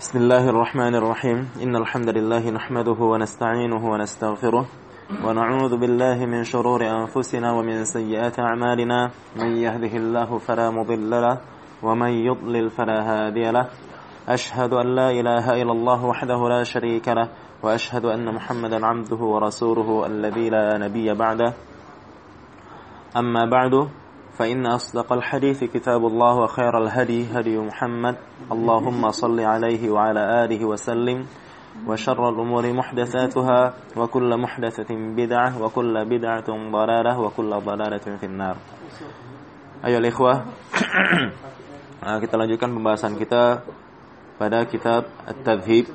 بسم الله الرحمن الرحيم إن الحمد لله نحمده ونستعينه ونستغفره ونعوذ بالله من شرور أنفسنا ومن سيئات أعمالنا من يهده الله فلا مضل له ومن يضلل فلا هادي له أشهد أن لا إله إلا الله وحده لا شريك له وأشهد أن محمدا عبده ورسوله الذي لا نبي بعده أما بعد فإن أصدق الحديث كتاب الله وخير الهدي هدي محمد اللهم صل عليه وعلى آله وسلم وشر الأمور محدثاتها وكل محدثة بدعة وكل بدعة ضلالة وكل ضلالة في النار. Ayo ikhwah, kita lanjutkan pembahasan kita pada kitab At-Tadhhib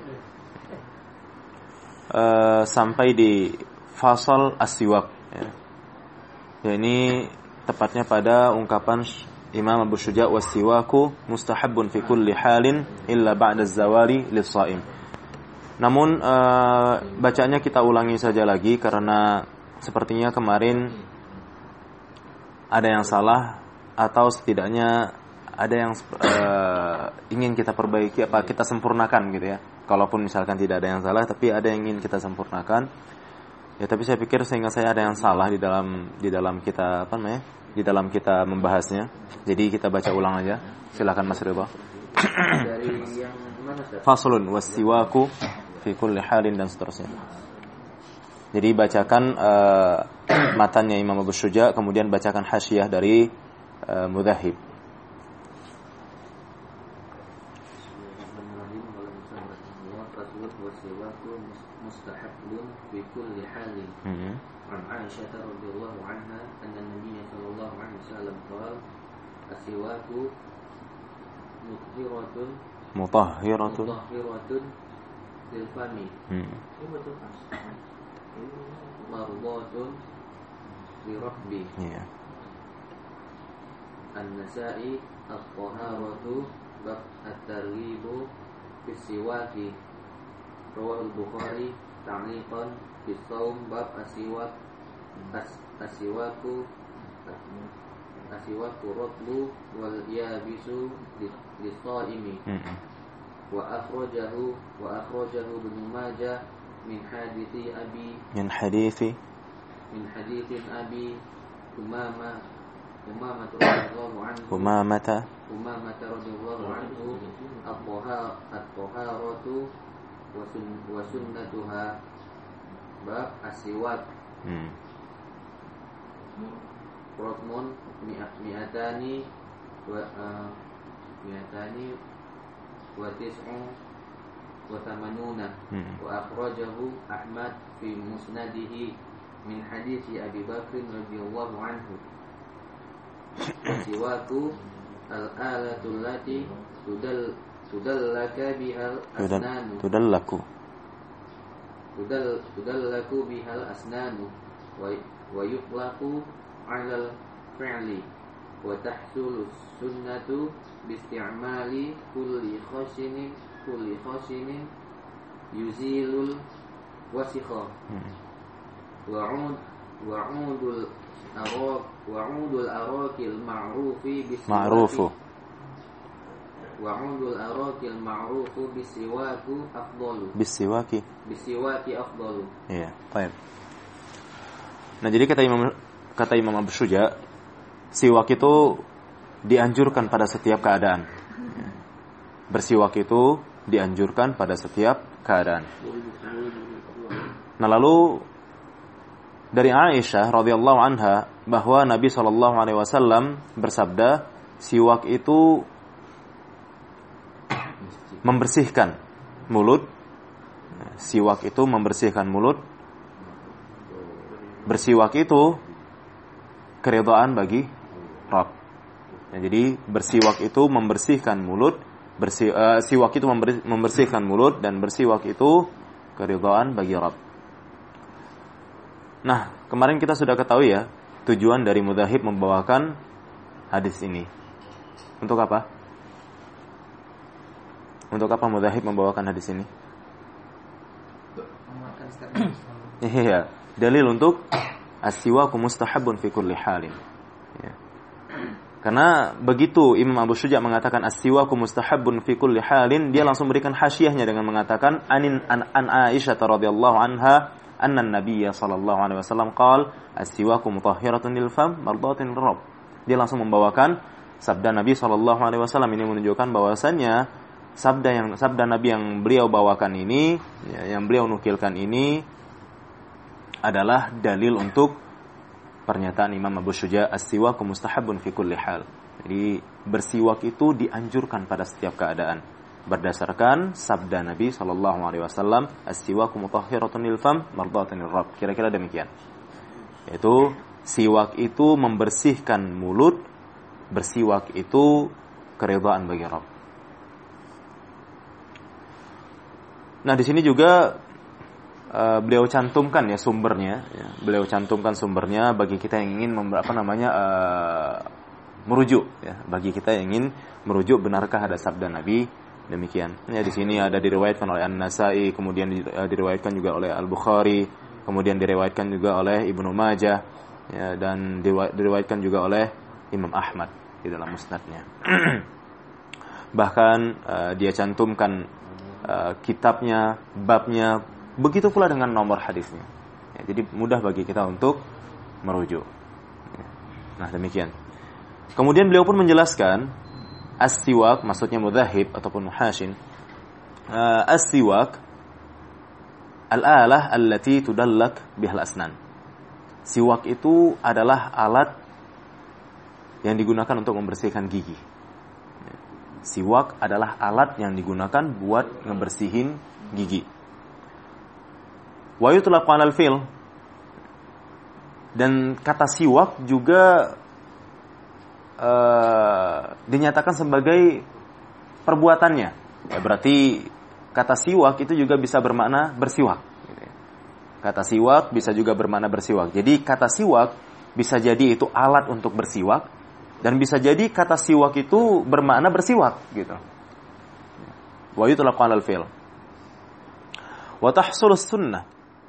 sampai di fasal as-siwak ya. Ini tepatnya pada ungkapan Imam Abu Syuja' was-siwaku mustahabbun fi kulli halin illa ba'da az-zawali lis-shaim. Namun bacaannya kita ulangi saja lagi karena sepertinya kemarin ada yang salah atau setidaknya ada yang ingin kita perbaiki, apa kita sempurnakan gitu ya. Kalaupun misalkan tidak ada yang salah tapi ada yang ingin kita sempurnakan. Ya, tapi saya pikir sehingga saya ada yang salah di dalam kita di dalam kita membahasnya. Jadi kita baca ulang aja. Silakan Mas Ridha. Dari yang mana, Ustaz? Faslun was-siwaku fi kulli halin dan seterusnya. Jadi bacakan matannya Imam Abu Syuja', kemudian bacakan hasyiyah dari Mudhahhib. في كل حال عن عائشة رضي الله عنها أن النبي صلى الله عليه وسلم قال السواك مطهرة للفم مرضاة لربي. النسائي الطهارة باب الترغيب في السواك رواه البخاري تعليقا في الصوم باب السواك رطب واليابس للصائم. وأخرجه ابن ماجه من حديث أبي أمامة رضي الله عنه الطهارة وسنتها باب السواك رقم 289 وأخرجه أحمد في مسنده من حديث أبي بكر رضي الله عنه. السواك الآلة التي تدلك بها الأسنان تدلك بها الأسنان ويطلق على الفعل وتحصل السنة باستعمال كل خشن يزيل الوسخ. وعود الأراك المعروف بالسواك أفضل. Iya, baik. Nah, jadi kata Imam Abu Syuja', siwak itu dianjurkan pada setiap keadaan. Bersiwak itu dianjurkan pada setiap keadaan. Nah, lalu dari Aisyah radhiyallahu anha bahwa Nabi SAW bersabda, siwak itu membersihkan mulut. Siwak itu membersihkan mulut. Bersiwak itu keridhaan bagi Rabb. Ya, jadi bersiwak itu membersihkan mulut. Siwak itu membersihkan mulut dan bersiwak itu keridhaan bagi Rabb. Nah, kemarin kita sudah ketahui ya tujuan dari Mudhahhib membawakan hadis ini. Untuk apa? Untuk apa Mudhahhib membawakan hadis ini? Iya, dalil untuk as-siwaku mustahabbun fi kulli halin. Ya. Karena begitu Imam Abu Syuja mengatakan as-siwaku mustahabbun fi kulli halin, dia langsung berikan hasyiahnya dengan mengatakan an Aisyah radhiyallahu anha anna an-nabiy sallallahu alaihi wasallam qala as-siwaku mutahhiratun lil fam mardatun lirabb. Dia langsung membawakan sabda Nabi sallallahu alaihi wasallam. Ini menunjukkan bahwasannya sabda Nabi yang beliau bawakan ini, yang beliau nukilkan ini adalah dalil untuk pernyataan Imam Abu Syuja as-siwaku mustahabun fi kulli hal. Jadi bersiwak itu dianjurkan pada setiap keadaan berdasarkan sabda Nabi sallallahu alaihi wasallam as-siwaku mutahhiratun lil fam mardatun lirabb. Kira-kira demikian. Yaitu siwak itu membersihkan mulut, bersiwak itu keridhaan bagi Rabb. Nah, di sini juga beliau cantumkan ya sumbernya, ya. Beliau cantumkan sumbernya bagi kita yang ingin merujuk, ya. Bagi kita yang ingin merujuk benarkah ada sabda Nabi demikian. Ya, di sini ada diriwayatkan oleh An-Nasa'i, kemudian diriwayatkan juga oleh Al-Bukhari, kemudian diriwayatkan juga oleh Ibnu Majah, ya, dan diriwayatkan juga oleh Imam Ahmad di dalam musnadnya. Bahkan dia cantumkan kitabnya, babnya, begitu pula dengan nomor hadisnya. Ya, jadi mudah bagi kita untuk merujuk. Ya. Nah, demikian. Kemudian beliau pun menjelaskan as-siwak, maksudnya mudhahib ataupun muhashin. As-siwak al-alah allati tudallak bihal asnan. Siwak itu adalah alat yang digunakan untuk membersihkan gigi. Siwak adalah alat yang digunakan buat ngebersihin gigi. Wa yutlaqu 'alal fi'l. Dan kata siwak juga dinyatakan sebagai perbuatannya. Ya, berarti kata siwak itu juga bisa bermakna bersiwak. Kata siwak bisa juga bermakna bersiwak. Jadi kata siwak bisa jadi itu alat untuk bersiwak, dan bisa jadi kata siwak itu bermakna bersiwak gitu. Wa yutlaqu 'alal fi'l. Wa tahsulus sunnah.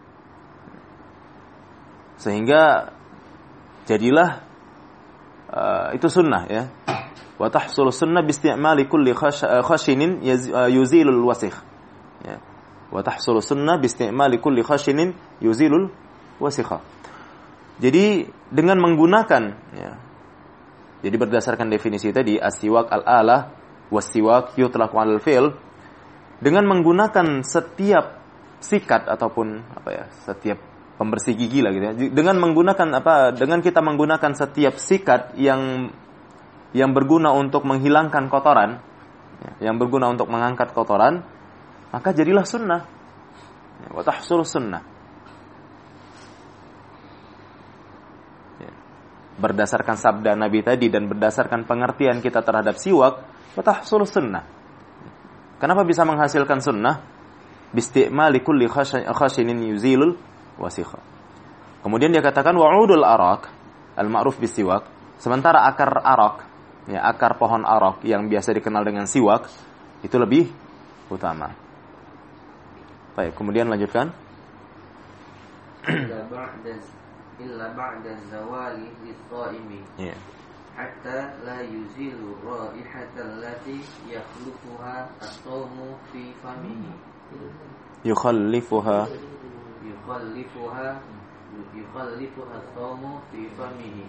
Sehingga jadilah itu sunnah, ya. Wa tahsulus sunnah bi isti'mali kulli khashinin yuzilul wasikh. Ya. Wa tahsulus sunnah bi isti'mali kulli khashinin yuzilul wasikha. Jadi dengan menggunakan, ya. Jadi berdasarkan definisi tadi as-siwak al-alah was-siwak yutlaqu 'alal fi'l, dengan menggunakan setiap sikat ataupun setiap pembersih gigi lah gitu ya. Dengan kita menggunakan setiap sikat yang berguna untuk menghilangkan kotoran, ya, yang berguna untuk mengangkat kotoran, maka jadilah sunnah. Wa tahsul sunnah. Ya. Berdasarkan sabda Nabi tadi dan berdasarkan pengertian kita terhadap siwak, wa tahsul sunnah. Kenapa bisa menghasilkan sunnah? Bisti'mali kulli khashinin yuzilul wasikha. Kemudian dia katakan wa'udul arak al-ma'ruf bisiwak, sementara akar arak, ya, akar pohon arak yang biasa dikenal dengan siwak itu lebih utama. Baik, kemudian lanjutkan. Illa ba'da zawali lis-shaimi. Ya. Hatta la yuzilu raihata allati yakhlufuha as-sawmu fi famihi. Yukhallifuha as-sawmu fi famihi.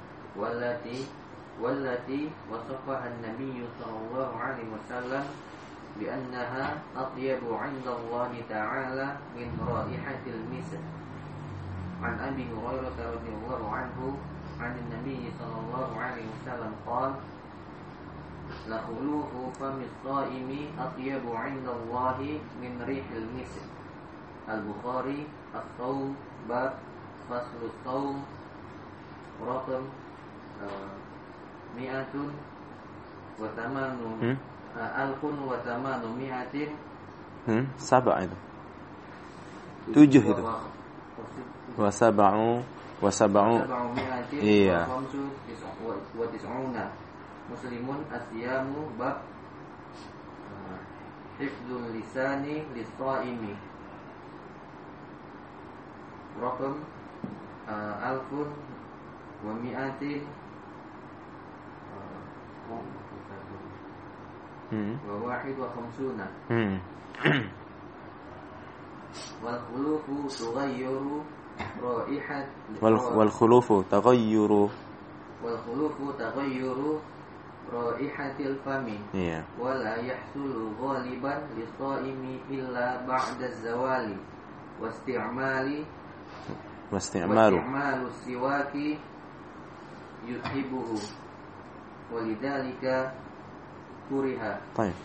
Wallati wasafaha an-nabiy sallallahu alaihi wasallam bi annaha atyabu 'inda Allah ta'ala min raihatil misk. An Abi Hurairah radhiyallahu anhu 'an an-nabiy sallallahu alaihi wasallam qala la khulufu fami as-saimi atyabu 'inda Allah min rihil misk. Al-Bukhari as-sawm bab faslu as-sawm raqam mi'atun wa tamanu alfun wa tamanu mi'atin sab'a itu 7 itu wa sab'u iya wa tis'una muslimun asyamu bab hifdzul lisani lis-shaimi raqam alfun wa mi'atin wa wahid wa khamsuna wal khulufu tughayyiru raihat wal khulufu taghayyuru raihatil fami wa la yahsulu ghaliban lis-shaimi illa ba'da az-zawali wasti'malu siwaki yuthibuhu walidzalika kuriha. Baik.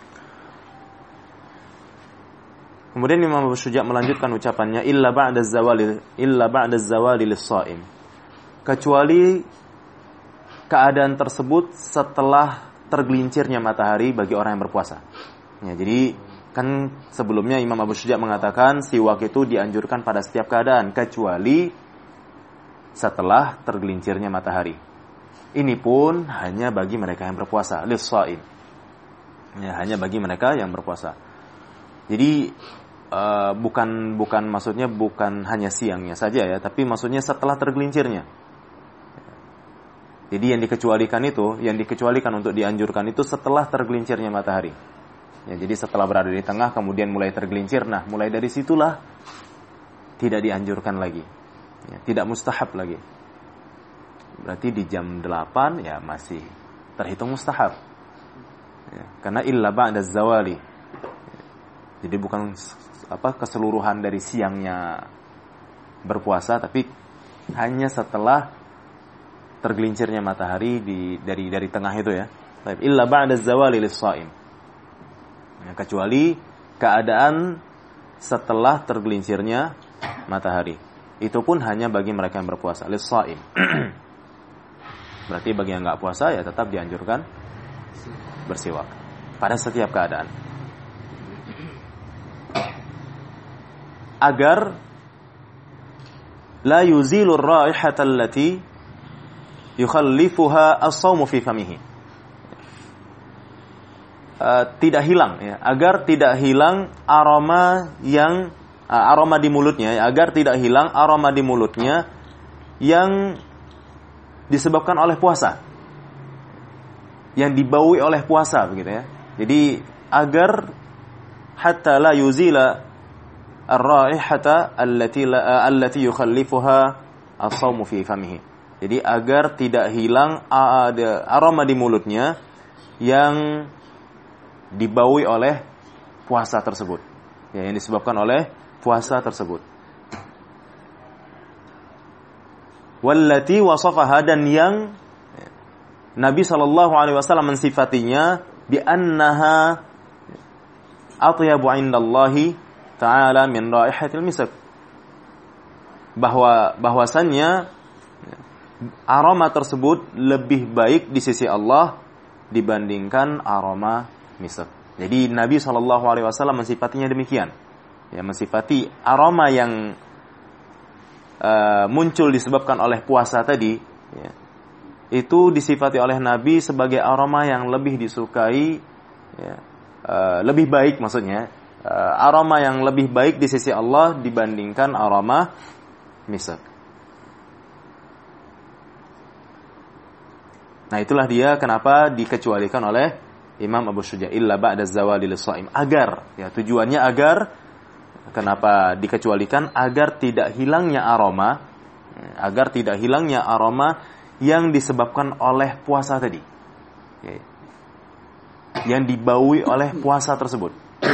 Kemudian Imam Abu Syuja' melanjutkan ucapannya illa ba'da az-zawali lis-shaim. Kecuali keadaan tersebut setelah tergelincirnya matahari bagi orang yang berpuasa. Ya, jadi kan sebelumnya Imam Abu Syuja' mengatakan siwak itu dianjurkan pada setiap keadaan kecuali setelah tergelincirnya matahari. Ini pun hanya bagi mereka yang berpuasa, lis-shaim. Ya, hanya bagi mereka yang berpuasa. Jadi bukan maksudnya bukan hanya siangnya saja ya, tapi maksudnya setelah tergelincirnya. Jadi yang dikecualikan untuk dianjurkan itu setelah tergelincirnya matahari. Ya, jadi setelah berada di tengah kemudian mulai tergelincir, nah mulai dari situlah tidak dianjurkan lagi. Ya, tidak mustahab lagi. Berarti di jam 8 ya masih terhitung mustahab. Ya, karena illa ba'da zawali. Jadi bukan keseluruhan dari siangnya berpuasa, tapi hanya setelah tergelincirnya matahari dari tengah itu ya. Illa ba'da zawali lis-shaim. Ya, kecuali keadaan setelah tergelincirnya matahari. Itu pun hanya bagi mereka yang berpuasa, lis-shaim. Berarti bagi yang enggak puasa ya tetap dianjurkan bersiwak pada setiap keadaan. Agar la yuzilu ar-raihata allati yukhallifuha as-shawmu fi famihi. Tidak hilang ya, agar tidak hilang aroma di mulutnya, agar tidak hilang aroma di mulutnya yang disebabkan oleh puasa, yang dibaui oleh puasa begitu ya. Jadi agar hatta la yuzila ar-raihata allati yukhallifuha as-shawmu fi famihi. Jadi agar tidak hilang aroma di mulutnya yang dibaui oleh puasa tersebut. Ya, yang disebabkan oleh puasa tersebut. Wallati wasafaha, dan yang Nabi SAW mensifatinya bi annaha atyabu indallahi ta'ala min raihatil misk, bahwasannya aroma tersebut lebih baik di sisi Allah dibandingkan aroma misk. Jadi Nabi SAW mensifatinya demikian. Ya, mensifati aroma yang muncul disebabkan oleh puasa tadi ya, itu disifati oleh Nabi sebagai aroma yang lebih disukai ya, lebih baik maksudnya aroma yang lebih baik di sisi Allah dibandingkan aroma misk. Nah itulah dia kenapa dikecualikan oleh Imam Abu Syuja' illa ba'da zawali lis-shaim, agar ya, tujuannya agar kenapa dikecualikan, agar tidak hilangnya aroma yang disebabkan oleh puasa tadi, yang dibaui oleh puasa tersebut.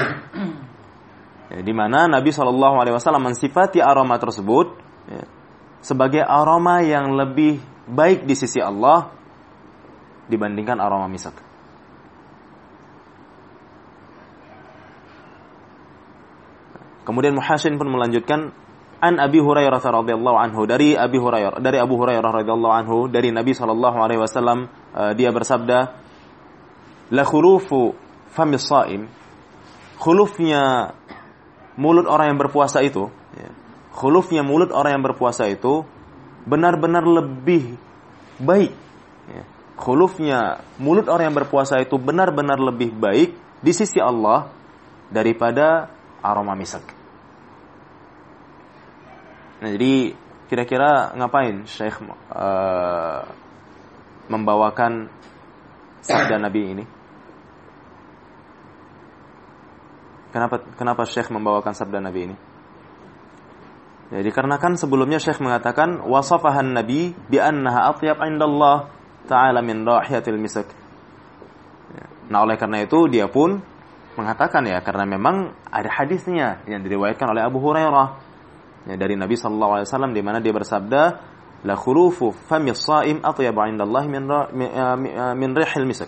Di mana Nabi SAW mensifati aroma tersebut sebagai aroma yang lebih baik di sisi Allah dibandingkan aroma misk. Kemudian Muhassin pun melanjutkan an Abi Hurairah radhiyallahu anhu, dari Abu Hurairah radhiyallahu anhu, dari Nabi SAW dia bersabda, la khulufu famis shaim, khulufnya mulut orang yang berpuasa itu, benar-benar lebih baik. Khulufnya mulut orang yang berpuasa itu benar-benar lebih baik di sisi Allah daripada aroma misk. Nah, jadi kira-kira ngapain Syekh membawakan sabda Nabi ini? Kenapa Syekh membawakan sabda Nabi ini? Jadi karena kan sebelumnya Syekh mengatakan wasafahan Nabi bi annaha atyab 'indallah ta'ala min rahiyatil misk. Nah, oleh karena itu dia pun mengatakan ya, karena memang ada hadisnya yang diriwayatkan oleh Abu Hurairah ya, dari Nabi sallallahu alaihi wasallam di mana dia bersabda la khulufu famis shaim atyab 'indallahi min rihil misk.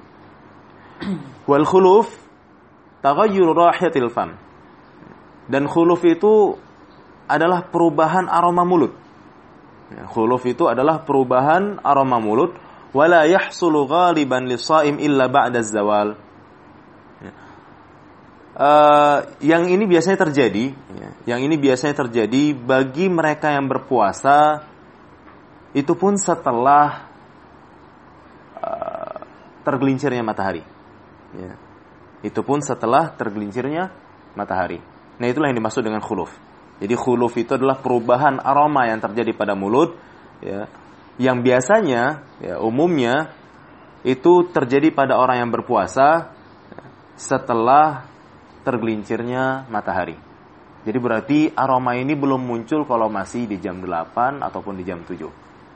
Wal khuluf taghayyur rahiyatil fam. Dan khuluf itu adalah perubahan aroma mulut. Khuluf itu adalah perubahan aroma mulut. Wala yahsulu ghaliban lis-shaim illa ba'da az-zawal. Yang ini biasanya terjadi, yang ini biasanya terjadi bagi mereka yang berpuasa itu pun setelah tergelincirnya matahari. Ya. Itu pun setelah tergelincirnya matahari. Nah, itulah yang dimaksud dengan khuluf. Jadi khuluf itu adalah perubahan aroma yang terjadi pada mulut, ya, yang biasanya, ya, umumnya itu terjadi pada orang yang berpuasa setelah tergelincirnya matahari. Jadi berarti aroma ini belum muncul kalau masih di jam 8 ataupun di jam 7.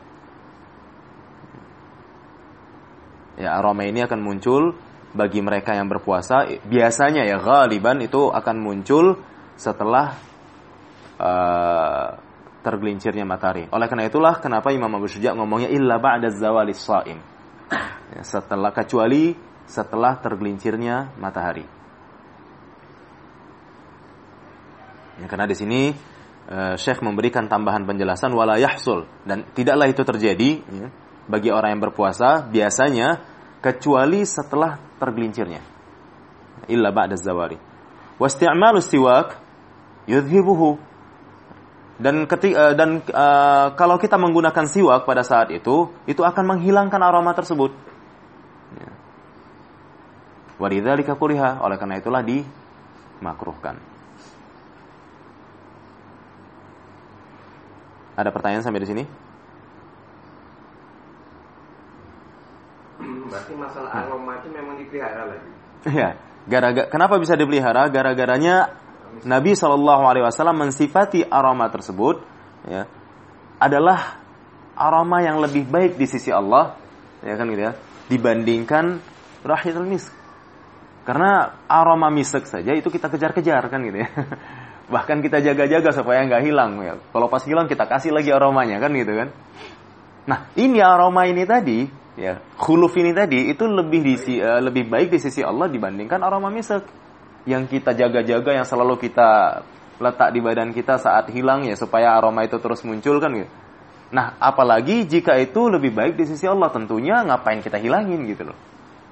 Ya, aroma ini akan muncul bagi mereka yang berpuasa. Biasanya ya ghaliban itu akan muncul setelah tergelincirnya matahari. Oleh karena itulah kenapa Imam Abu Syuja ngomongnya illa ba'da zawalis shaim. Ya, kecuali setelah tergelincirnya matahari. Ya, karena di sini Syekh memberikan tambahan penjelasan wala yahsul, dan tidaklah itu terjadi ya, bagi orang yang berpuasa biasanya kecuali setelah tergelincirnya. Illa ba'da zawali. Wasti'malu siwak yudhibuhu. Dan kalau kita menggunakan siwak pada saat itu akan menghilangkan aroma tersebut. Ya. Walidzalika kuriha, oleh karena itulah dimakruhkan. Ada pertanyaan sampai di sini? Berarti masalah aroma itu memang dipelihara lagi. Ya, kenapa bisa dipelihara? Gara-garanya Nabi SAW mensifati aroma tersebut ya, adalah aroma yang lebih baik di sisi Allah, ya kan gitu ya, dibandingkan rahiyatul misk. Karena aroma misk saja itu kita kejar-kejar kan gitu ya. Bahkan kita jaga-jaga supaya nggak hilang ya. Kalau pas hilang kita kasih lagi aromanya kan gitu kan. Nah, ini aroma ini tadi ya, khuluf ini tadi itu lebih baik di sisi Allah dibandingkan aroma misk yang kita jaga-jaga, yang selalu kita letak di badan kita saat hilang ya, supaya aroma itu terus muncul kan gitu. Nah, apalagi jika itu lebih baik di sisi Allah, tentunya ngapain kita hilangin gitu loh.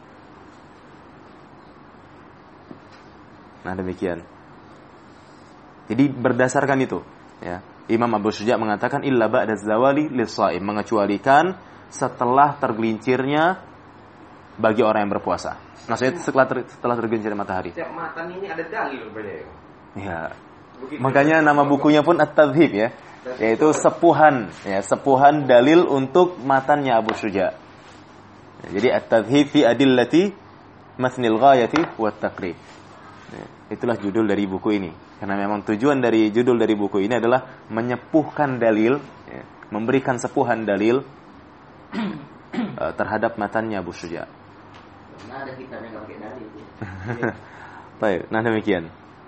Nah, demikian. Jadi berdasarkan itu ya, Imam Abu Syuja mengatakan illa ba'da zawali lis-shaim, mengecualikan setelah tergelincirnya bagi orang yang berpuasa. Maksudnya setelah tergelincir matahari. Setiap matan ini ada dalil rupanya ya. Ya. Makanya nama bukunya pun At-Tadhib ya, yaitu sepuhan dalil untuk matannya Abu Syuja. Jadi At-Tadhib fi adillati mathnil ghayati wat taqrib. Itulah judul dari buku ini. Karena memang tujuan dari judul dari buku ini adalah menyepuhkan dalil, ya, memberikan sepuhan dalil terhadap matannya Abu Syuja. Nah, ada kitab yang pakai dalil. Baik, nah demikian.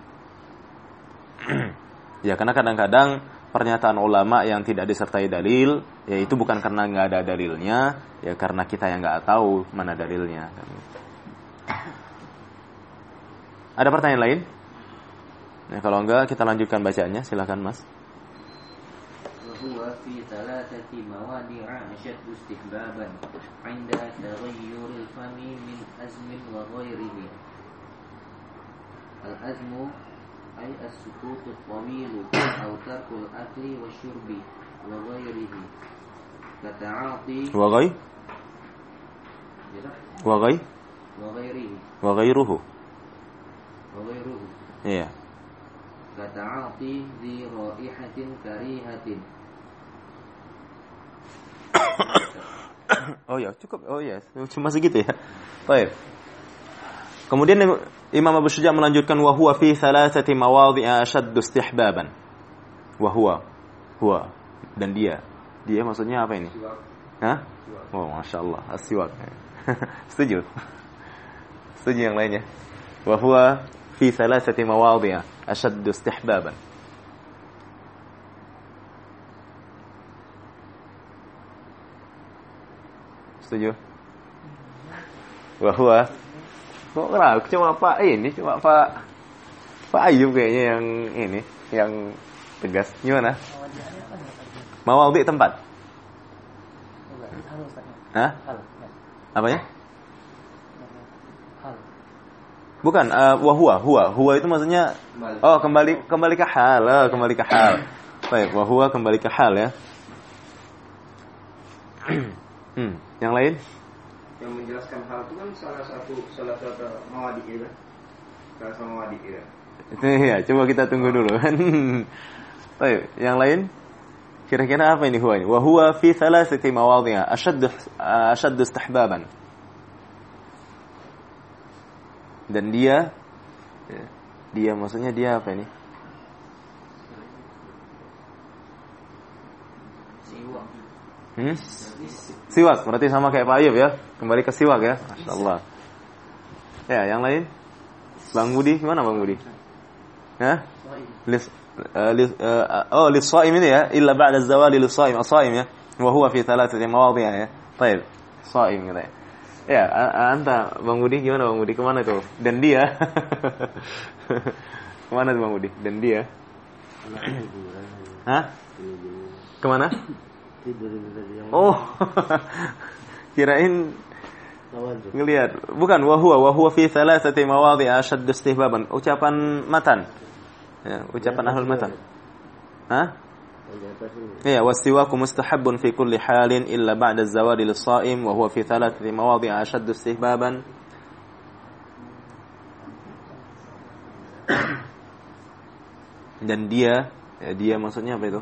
Ya, karena kadang-kadang pernyataan ulama yang tidak disertai dalil, ya itu bukan karena nggak ada dalilnya, ya karena kita yang nggak tahu mana dalilnya. Ada pertanyaan lain? Nah, kalau enggak kita lanjutkan bacaannya, silakan Mas. وهو في ثلاثة مواضع أشد استحبابا عند تغير الفم من أزم وغيره. الأزم أي السكوت الطويل أو ترك الأكل والشرب وغيره كتعاطي وغيره Iya. كتعاطي ذي رائحة كريهة Oh ya, cukup. Oh ya, cuma segitu ya. Baik. Kemudian Imam Abu Syuja melanjutkan wa huwa fi thalathati mawadhi'a ashaddu istihbaban. Wa huwa dan dia maksudnya apa ini? Hah? Oh, Masya Allah, as-siwak. Setuju yang lainnya. Wa huwa fi thalathati mawadhi'a ashaddu istihbaban. Setuju? Wa huwa kok ragu cuma Pak Ayub kayaknya yang ini, yang tegas. Gimana? Mawadhi' tempat. Hah? Apanya? Bukan, huwa itu maksudnya kembali ke hal, Baik, huwa kembali ke hal ya. Yang lain? Yang menjelaskan hal itu kan salah satu mawadi ya. Salah satu mawadi ya. Ya, coba kita tunggu dulu kan. Baik, yang lain? Kira-kira apa ini huwa ini? Wa huwa fi thalathati mawadhi'a ashaddu istihbaban. Dan dia maksudnya dia apa ini? Siwak, berarti sama kayak Pak Ayub ya. Kembali ke siwak ya. Masyaallah. Ya, yang lain? Bang Budi, gimana Bang Budi? Hah? Lis-shaim ini ya, illa ba'da az-zawali lis-shaim, as-shaim ya. Wa huwa fi thalathati mawadhi'a ya. Baik, shaim gitu ya. Ya, anta Bang Budi gimana Bang Budi? Kemana tuh? Dan dia. Kemana tuh Bang Budi? Dan dia. Hah? Kemana? Oh. Kirain ngelihat. Bukan, wa huwa fi thalathati mawadhi'a ashaddu istihbaban. Ucapan matan. Ya, ucapan ahlul matan. Hah? Ya, wasiwaku mustahabbun fi kulli halin illa ba'da az-zawadi lis-sha'im wa huwa fi thalathati mawadhi'a ashaddu istihbaban. Dan dia maksudnya apa itu?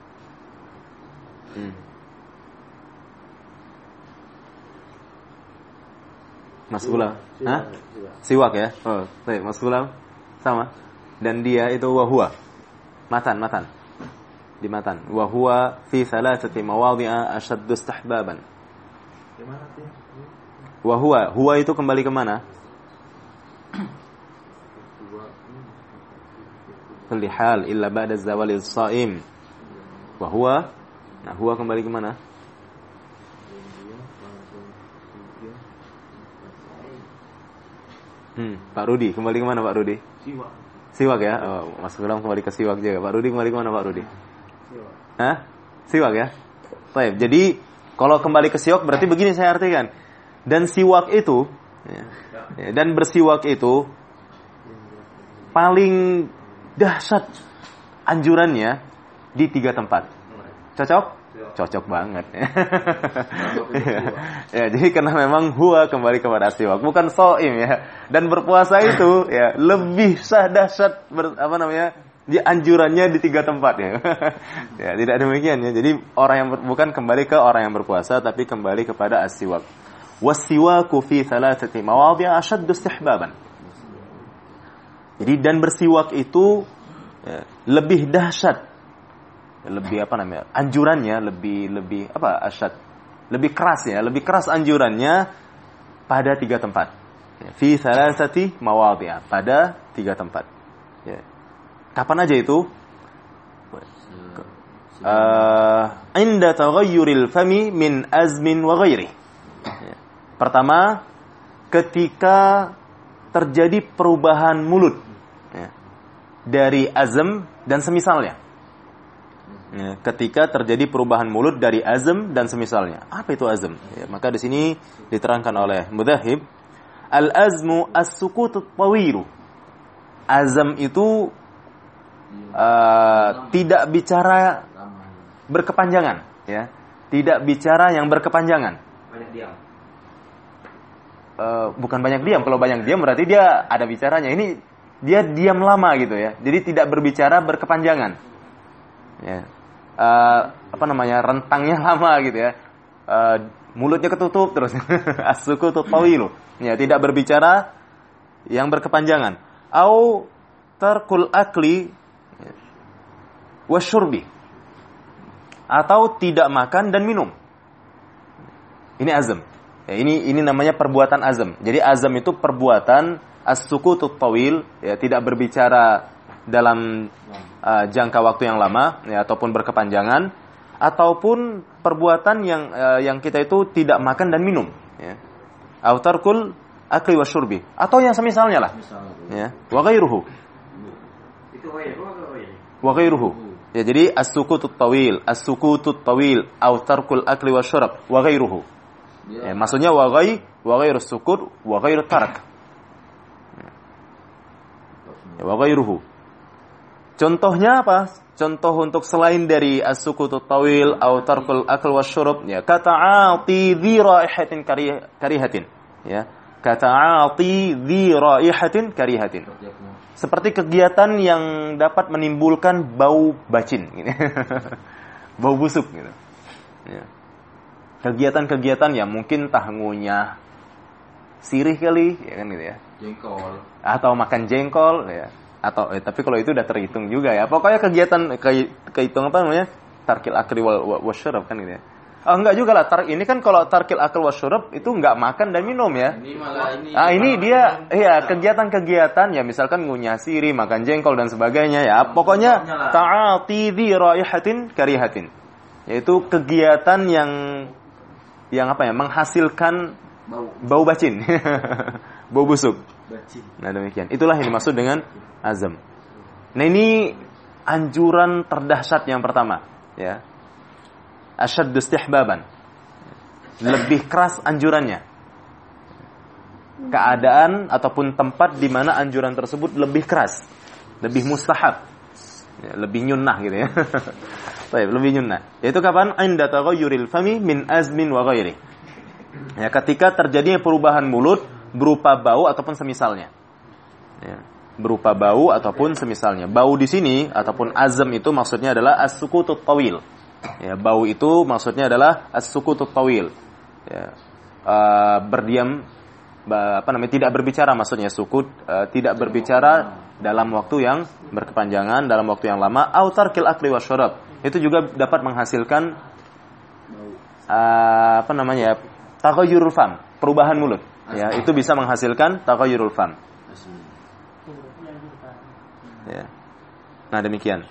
Mas Gulam. Hah? Siwak ya? Oh, baik, Mas Gulam. Sama. Dan dia itu wahwa. Matan. Di matan. Wahwa fi thalathati mawadhi'a ashaddu istihbaban. Gimana sih? Huwa itu kembali ke mana? Kulli hal illa ba'da zawali as-sha'im. Huwa kembali ke mana? Pak Rudi, kembali ke mana Pak Rudi? Siwak ya? Oh, Mas Gulam kembali ke siwak juga. Pak Rudi kembali ke mana Pak Rudi? Hah? Siwak ya? Baik, jadi kalau kembali ke siwak berarti begini saya artikan. Dan siwak itu dan bersiwak itu paling dahsyat anjurannya di 3 tempat. Cocok? Cocok banget. Ya, jadi karena memang huwa kembali kepada siwak, bukan shaim ya. Dan berpuasa itu ya lebih dahsyat di anjurannya di 3 tempat ya. Ya, tidak demikian ya. Jadi orang yang bukan kembali ke orang yang berpuasa tapi kembali kepada as-siwak. Was-siwaku fi thalathati mawadhi'a ashaddu istihbaban. Jadi dan bersiwak itu ya, lebih dahsyat, lebih anjurannya lebih asyad, lebih keras anjurannya pada 3 tempat. Ya, fi thalathati mawadhi'a, pada 3 tempat. Ya. Kapan aja itu? Inda taghayyuril fami min azmin wa ghairi. Ya. Pertama, ketika terjadi perubahan mulut ya, dari azm dan semisalnya. Ya, ketika terjadi perubahan mulut dari azm dan semisalnya. Apa itu azm? Ya, maka di sini diterangkan oleh Mudzahib, al-azmu as-sukutut tawilu. Azm itu tidak bicara berkepanjangan, ya. Tidak bicara yang berkepanjangan. Banyak diam. Bukan banyak diam. Kalau banyak diam berarti dia ada bicaranya. Ini dia diam lama gitu ya. Jadi tidak berbicara berkepanjangan. Ya. Rentangnya lama gitu ya. mulutnya ketutup terus. As-sukutut tawilu. Ya, tidak berbicara yang berkepanjangan. Au tarkul akli wasyurbi. Atau tidak makan dan minum. Ini azam. Ya, ini namanya perbuatan azam. Jadi azam itu perbuatan as-sukutut tawil, ya, tidak berbicara dalam jangka waktu yang lama, ya, ataupun berkepanjangan, ataupun perbuatan yang kita itu tidak makan dan minum, ya. Au tarkul akli wasyurbi, atau yang semisalnya lah. Ya, wa ghairuhu. Itu Wa ghairuhu. Ya, jadi as-sukutut tawil, au tarkul akli wasyurb, wa ghairuhu. Ya, maksudnya wa ghairus sukut wa ghairut tarak. Ya, wa ghairuhu. Contohnya apa? Contoh untuk selain dari as-sukutut tawil au tarkul akl wasyurb, ya, kata'ati dhi raihatin karihatin. Ya, kata'ati dhi raihatin karihatin. Seperti kegiatan yang dapat menimbulkan bau bacin gitu. Bau busuk gitu. Ya. Kegiatan-kegiatan yang mungkin ngunyah sirih kali, ya kan gitu ya. Jengkol. Atau makan jengkol, ya. Atau tapi kalau itu udah terhitung juga ya. Pokoknya kegiatan kehitung apa namanya? Tarkil akli wasyurb kan gitu ya. Oh, enggak juga lah. Ini kan kalau tarkil akli wasyurb itu enggak makan dan minum ya. Ini dia ya kegiatan-kegiatan ya, misalkan ngunyah sirih, makan jengkol dan sebagainya ya. Pokoknya ta'ati dhi raihatin karihatin. Yaitu kegiatan yang apa ya, menghasilkan bau bacin. Bau busuk. Nah, demikian. Itulah yang dimaksud dengan azam. Nah, ini anjuran terdahsyat yang pertama, ya. Asyaddu istihbaban. Lebih keras anjurannya. Keadaan ataupun tempat di mana anjuran tersebut lebih keras, lebih mustahab. Ya, lebih nyunnah gitu ya. Baik, lebih nyunnah. Yaitu kapan? Inda taghayyuril fami min azmin wa ghairi. Ya, ketika terjadinya perubahan mulut berupa bau ataupun semisalnya. Ya, berupa bau ataupun semisalnya. Bau di sini ataupun azam itu maksudnya adalah as-sukutut tawil. Ya, bau itu maksudnya adalah as-sukutut tawil. Ya, berdiam, tidak berbicara, maksudnya sukut, tidak berbicara dalam waktu yang berkepanjangan, dalam waktu yang lama. Au tarkil akli wasyurb. Itu juga dapat menghasilkan taghayyurul fam, perubahan mulut. Ya, itu bisa menghasilkan taghayyurul fam. Ya. Nah, demikian.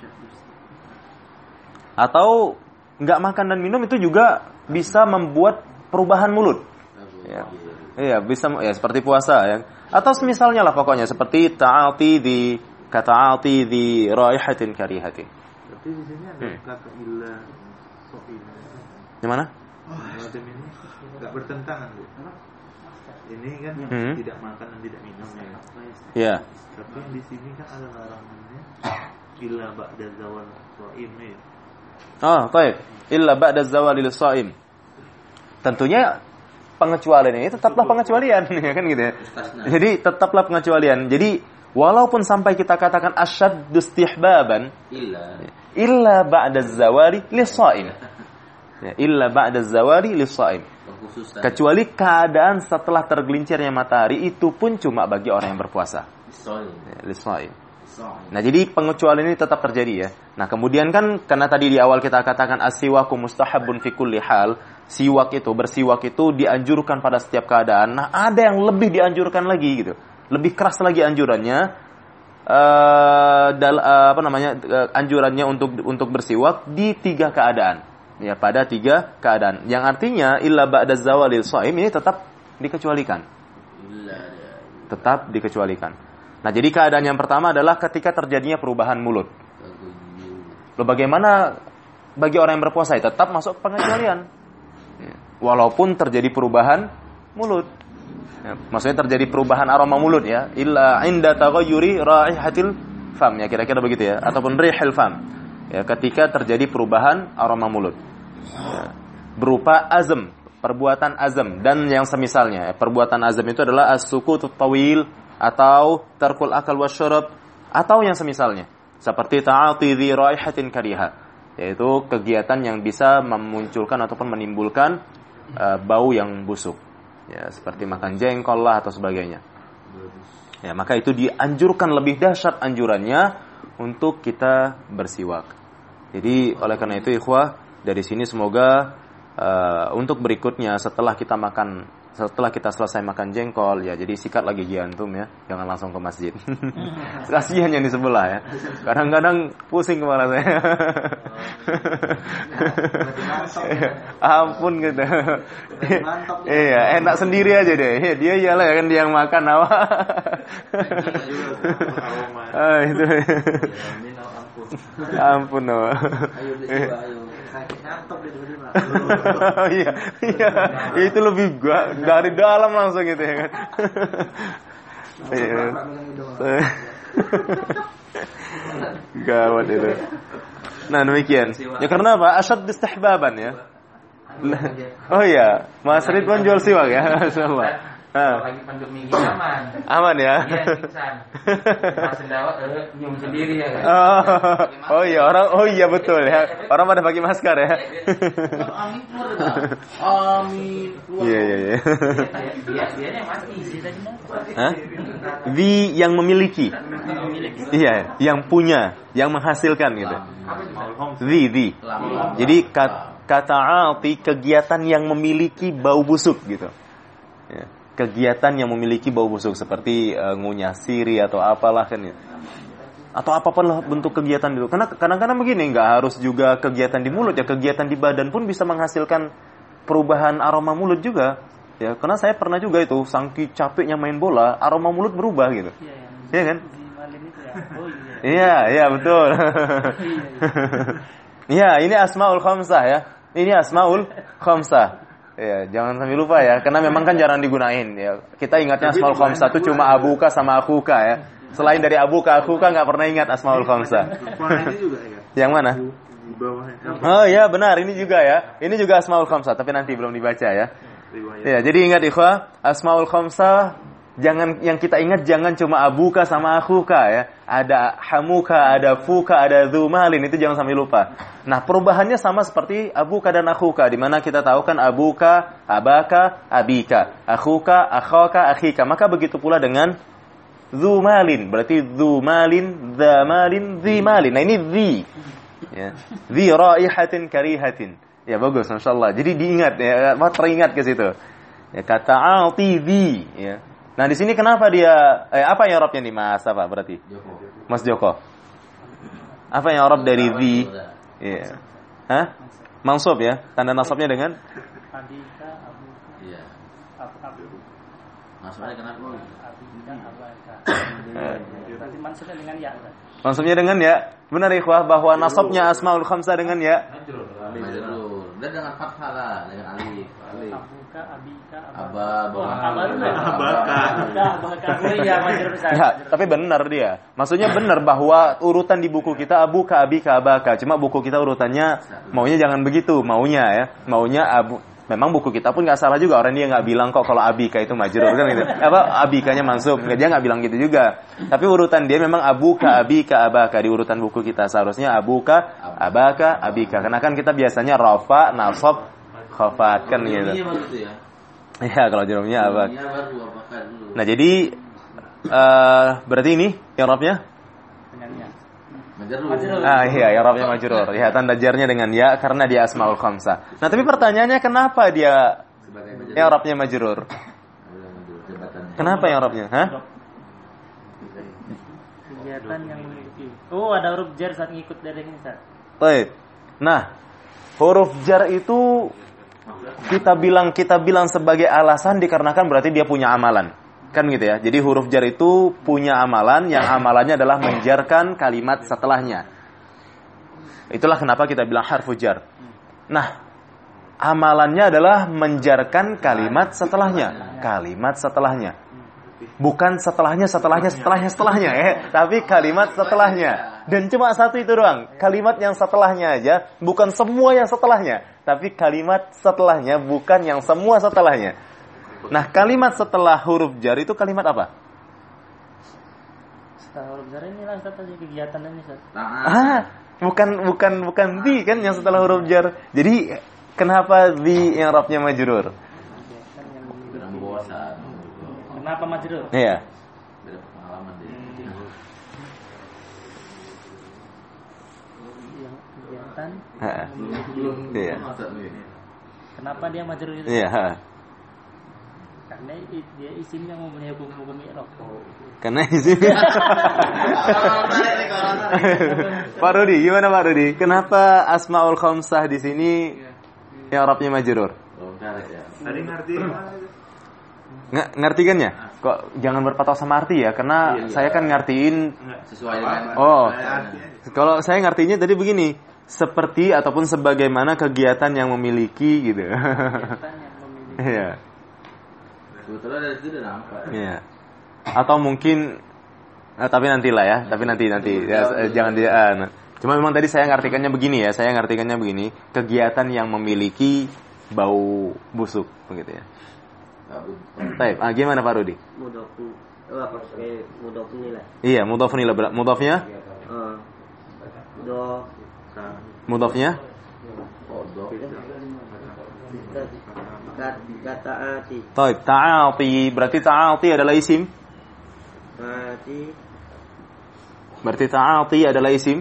Atau enggak makan dan minum itu juga bisa membuat perubahan mulut. Ya. Iya, bisa ya, seperti puasa ya. Atau semisalnya lah pokoknya seperti ta'ati di raihatin karihatin. Tapi di sini ada kata illa so'ina. Yang mana? Ini enggak bertentangan, Bu. Ini kan tidak makan dan tidak minum ya. Iya. Tapi yang di sini kan ada larangannya illa ba'da zawal sha'im ya. Oh, baik. Illa ba'da zawal lis-sha'im. Tentunya pengecualian ini tetaplah pengecualian ya kan gitu ya. Jadi tetaplah pengecualian. Jadi walaupun sampai kita katakan asyaddu istihbaban illa ba'da zawali lis-sha'im. Ya, illa ba'da zawali lis-sha'im. Kecuali keadaan setelah tergelincirnya matahari, itu pun cuma bagi orang yang berpuasa. Lis-sha'im. Nah, jadi pengecualian ini tetap terjadi ya. Nah, kemudian kan karena tadi di awal kita katakan as-siwaku mustahabun fi kulli hal, bersiwak itu dianjurkan pada setiap keadaan. Nah, ada yang lebih dianjurkan lagi gitu. Lebih keras lagi anjurannya. Anjurannya untuk bersiwak di 3 keadaan. Ya, pada 3 keadaan. Yang artinya illa ba'da zawalil shaim ini tetap dikecualikan. Tetap dikecualikan. Nah, jadi keadaan yang pertama adalah ketika terjadinya perubahan mulut. Loh, bagaimana bagi orang yang berpuasa? Tetap masuk pengecualian. Walaupun terjadi perubahan mulut. Ya, maksudnya terjadi perubahan aroma mulut ya. Illa inda taghayyuri raihatil fam, ya kira-kira begitu ya, ataupun rihil fam. Ya, ketika terjadi perubahan aroma mulut. Ya, berupa azam, perbuatan azam dan yang semisalnya. Perbuatan azam itu adalah as-sukutut tawil atau tarkul akal wasyurb atau yang semisalnya. Seperti ta'ati dhi raihatin kariha, yaitu kegiatan yang bisa memunculkan ataupun menimbulkan bau yang busuk. Ya, seperti makan jengkol lah atau sebagainya. Ya, maka itu dianjurkan, lebih dahsyat anjurannya untuk kita bersiwak. Jadi oleh karena itu ikhwah, dari sini semoga untuk berikutnya setelah kita selesai makan jengkol, ya jadi sikat lagi gigi antum ya, jangan langsung ke masjid. Kasihan yang di sebelah ya. Kadang-kadang pusing kepala saya. Ampun gitu. Iya, enak sendiri aja deh. Dia iyalah kan dia yang makan apa. Itu. Ampun no. Ayo. Iya, itu lebih dari dalam langsung gitu ya kan. Gawat itu. Nah demikian. Ya karena apa? Asyad istihbaban ya. Oh iya, Mas Ridwan jual siwak ya, masyaallah. Lagi pandemi gini aman ya. Iya, pingsan. Mas sendawa nyium sendiri ya kan. Oh iya betul ya. Orang pada pakai masker ya. Amin keluar dah. Amin keluar. Iya. Dia yang mati sih tadi. Hah? Yang memiliki. Iya, yang punya, yang menghasilkan gitu. Jadi kata arti kegiatan yang memiliki bau busuk gitu. Ya. Kegiatan yang memiliki bau busuk seperti ngunyah siri atau apalah kan ya. Atau apapun lah bentuk kegiatan itu. Karena kadang-kadang begini, nggak harus juga kegiatan di mulut ya, kegiatan di badan pun bisa menghasilkan perubahan aroma mulut juga. Ya, karena saya pernah juga itu saking capeknya main bola, aroma mulut berubah gitu. Iya kan? Iya, betul. Iya, ini Asmaul Khamsah ya. Ini Asmaul Khamsah. Ya, jangan sampai lupa ya, karena memang kan jarang digunain ya. Kita ingatnya Asmaul Khamsah itu cuma abuka sama akuka ya. Selain dari abuka, akuka nggak pernah ingat Asmaul Khamsah. Yang mana? Oh iya benar, ini juga ya. Ini juga Asmaul Khamsah, tapi nanti belum dibaca ya. Ya, jadi ingat ikhwah, Asmaul Khamsah jangan, yang kita ingat jangan cuma abuka sama akuka ya. Ada hamuka, ada fuka, ada dzumalin, itu jangan sampai lupa. Nah, perubahannya sama seperti abuka dan akuka, di mana kita tahu kan abuka, abaka, abika, akuka, akhaka, akhika. Maka begitu pula dengan dzumalin, berarti dzumalin, dzamalin, dzimalin. Nah, ini dzi. Ya. Dzi raihatin karihatin. Ya bagus, masyaallah. Jadi diingat ya, teringat ke situ. Ya, kata alti dzi, ya. Nah, di sini kenapa dia apa yang Arabnya nih Mas apa berarti? Mas Joko. Apa yang Arab dari dzi? Iya. Hah? Mansub ya? Tanda nasabnya dengan Abika, Abu. Iya. Abu. Maksudnya kenapa? Abika, Abaka. Berarti mansubnya dengan ya. Mansubnya dengan ya. Benar ikhwah bahwa nasabnya Asmaul Khamsah dengan ya. Majrur. Dan dengan fathah lah, dengan alif. Abuka, Abika, Ya, tapi benar dia. Maksudnya benar bahwa urutan di buku kita abuka, abika, abaka. Cuma buku kita urutannya maunya jangan begitu, maunya ya. Maunya abu. Memang buku kita pun nggak salah juga, orang dia nggak bilang kok kalau abika itu majrur kan gitu. Apa abikanya mansub, dia nggak bilang gitu juga. Tapi urutan dia memang abuka, abika, abaka di urutan buku kita seharusnya abuka, abaka, abika. Karena kan kita biasanya rafa, nasab, khafat kan gitu. Iya kalau jerumnya abak. Nah jadi berarti ini yang Arabnya Majrur. Iya, Arabnya majrur. Ya, tanda jarnya dengan ya karena dia Asmaul Khamsah. Nah, tapi pertanyaannya kenapa dia yang Arabnya majrur? Kenapa yang Arabnya? Hah? Kegiatan yang memiliki. Oh, ada huruf jar saat ngikut dari ini, Ustaz. Baik. Nah, huruf jar itu kita bilang sebagai alasan dikarenakan berarti dia punya amalan. Kan gitu ya. Jadi huruf jar itu punya amalan yang amalannya adalah menjarkan kalimat setelahnya. Itulah kenapa kita bilang harfu jar. Nah, amalannya adalah menjarkan kalimat setelahnya. Kalimat setelahnya. Bukan setelahnya, tapi kalimat setelahnya. Dan cuma satu itu doang. Kalimat yang setelahnya aja, bukan semua yang setelahnya. Tapi kalimat setelahnya, bukan yang semua setelahnya. Nah, kalimat setelah huruf jar itu kalimat apa? Setelah huruf jar ini lah Ustaz aja kegiatan ini Ustaz. Bukan di kan yang setelah huruf jar. Jadi Kenapa di i'rabnya majrur? Kenapa majrur? Iya. Beda pengalaman dia. Yang kegiatan. Belum Iya. masa nih. Kenapa dia majrur itu? Iya. Karena dia isim yang mempunyai hukum i'rab. Karena isim. Pak Rudi, gimana Pak Rudi? Kenapa Asmaul Khamsah di sini i'rabnya majrur? Tadi ngerti Ngertikannya? Kok jangan berpatok sama arti ya? Karena saya kan ngertiin. Sesuai dengan Oh, kalau saya ngertinya tadi begini, seperti ataupun sebagaimana kegiatan yang memiliki gitu. Kegiatan yang memiliki. Iya. sebetulnya dari itu udah nampak. Iya. Atau mungkin tapi nantilah ya, tapi nanti ya, jangan dia. Cuma memang tadi saya ngartikannya begini ya, kegiatan yang memiliki bau busuk begitu ya. Baik, gimana Pak Rudi? Mudhafun apa pakai mudhafun nilai? Iya, mudhafun nilai. Mudhafnya? Mudhafnya? Ta'ati. Baik, ta'ati. Berarti ta'ati adalah isim? Berarti ta'ati adalah isim?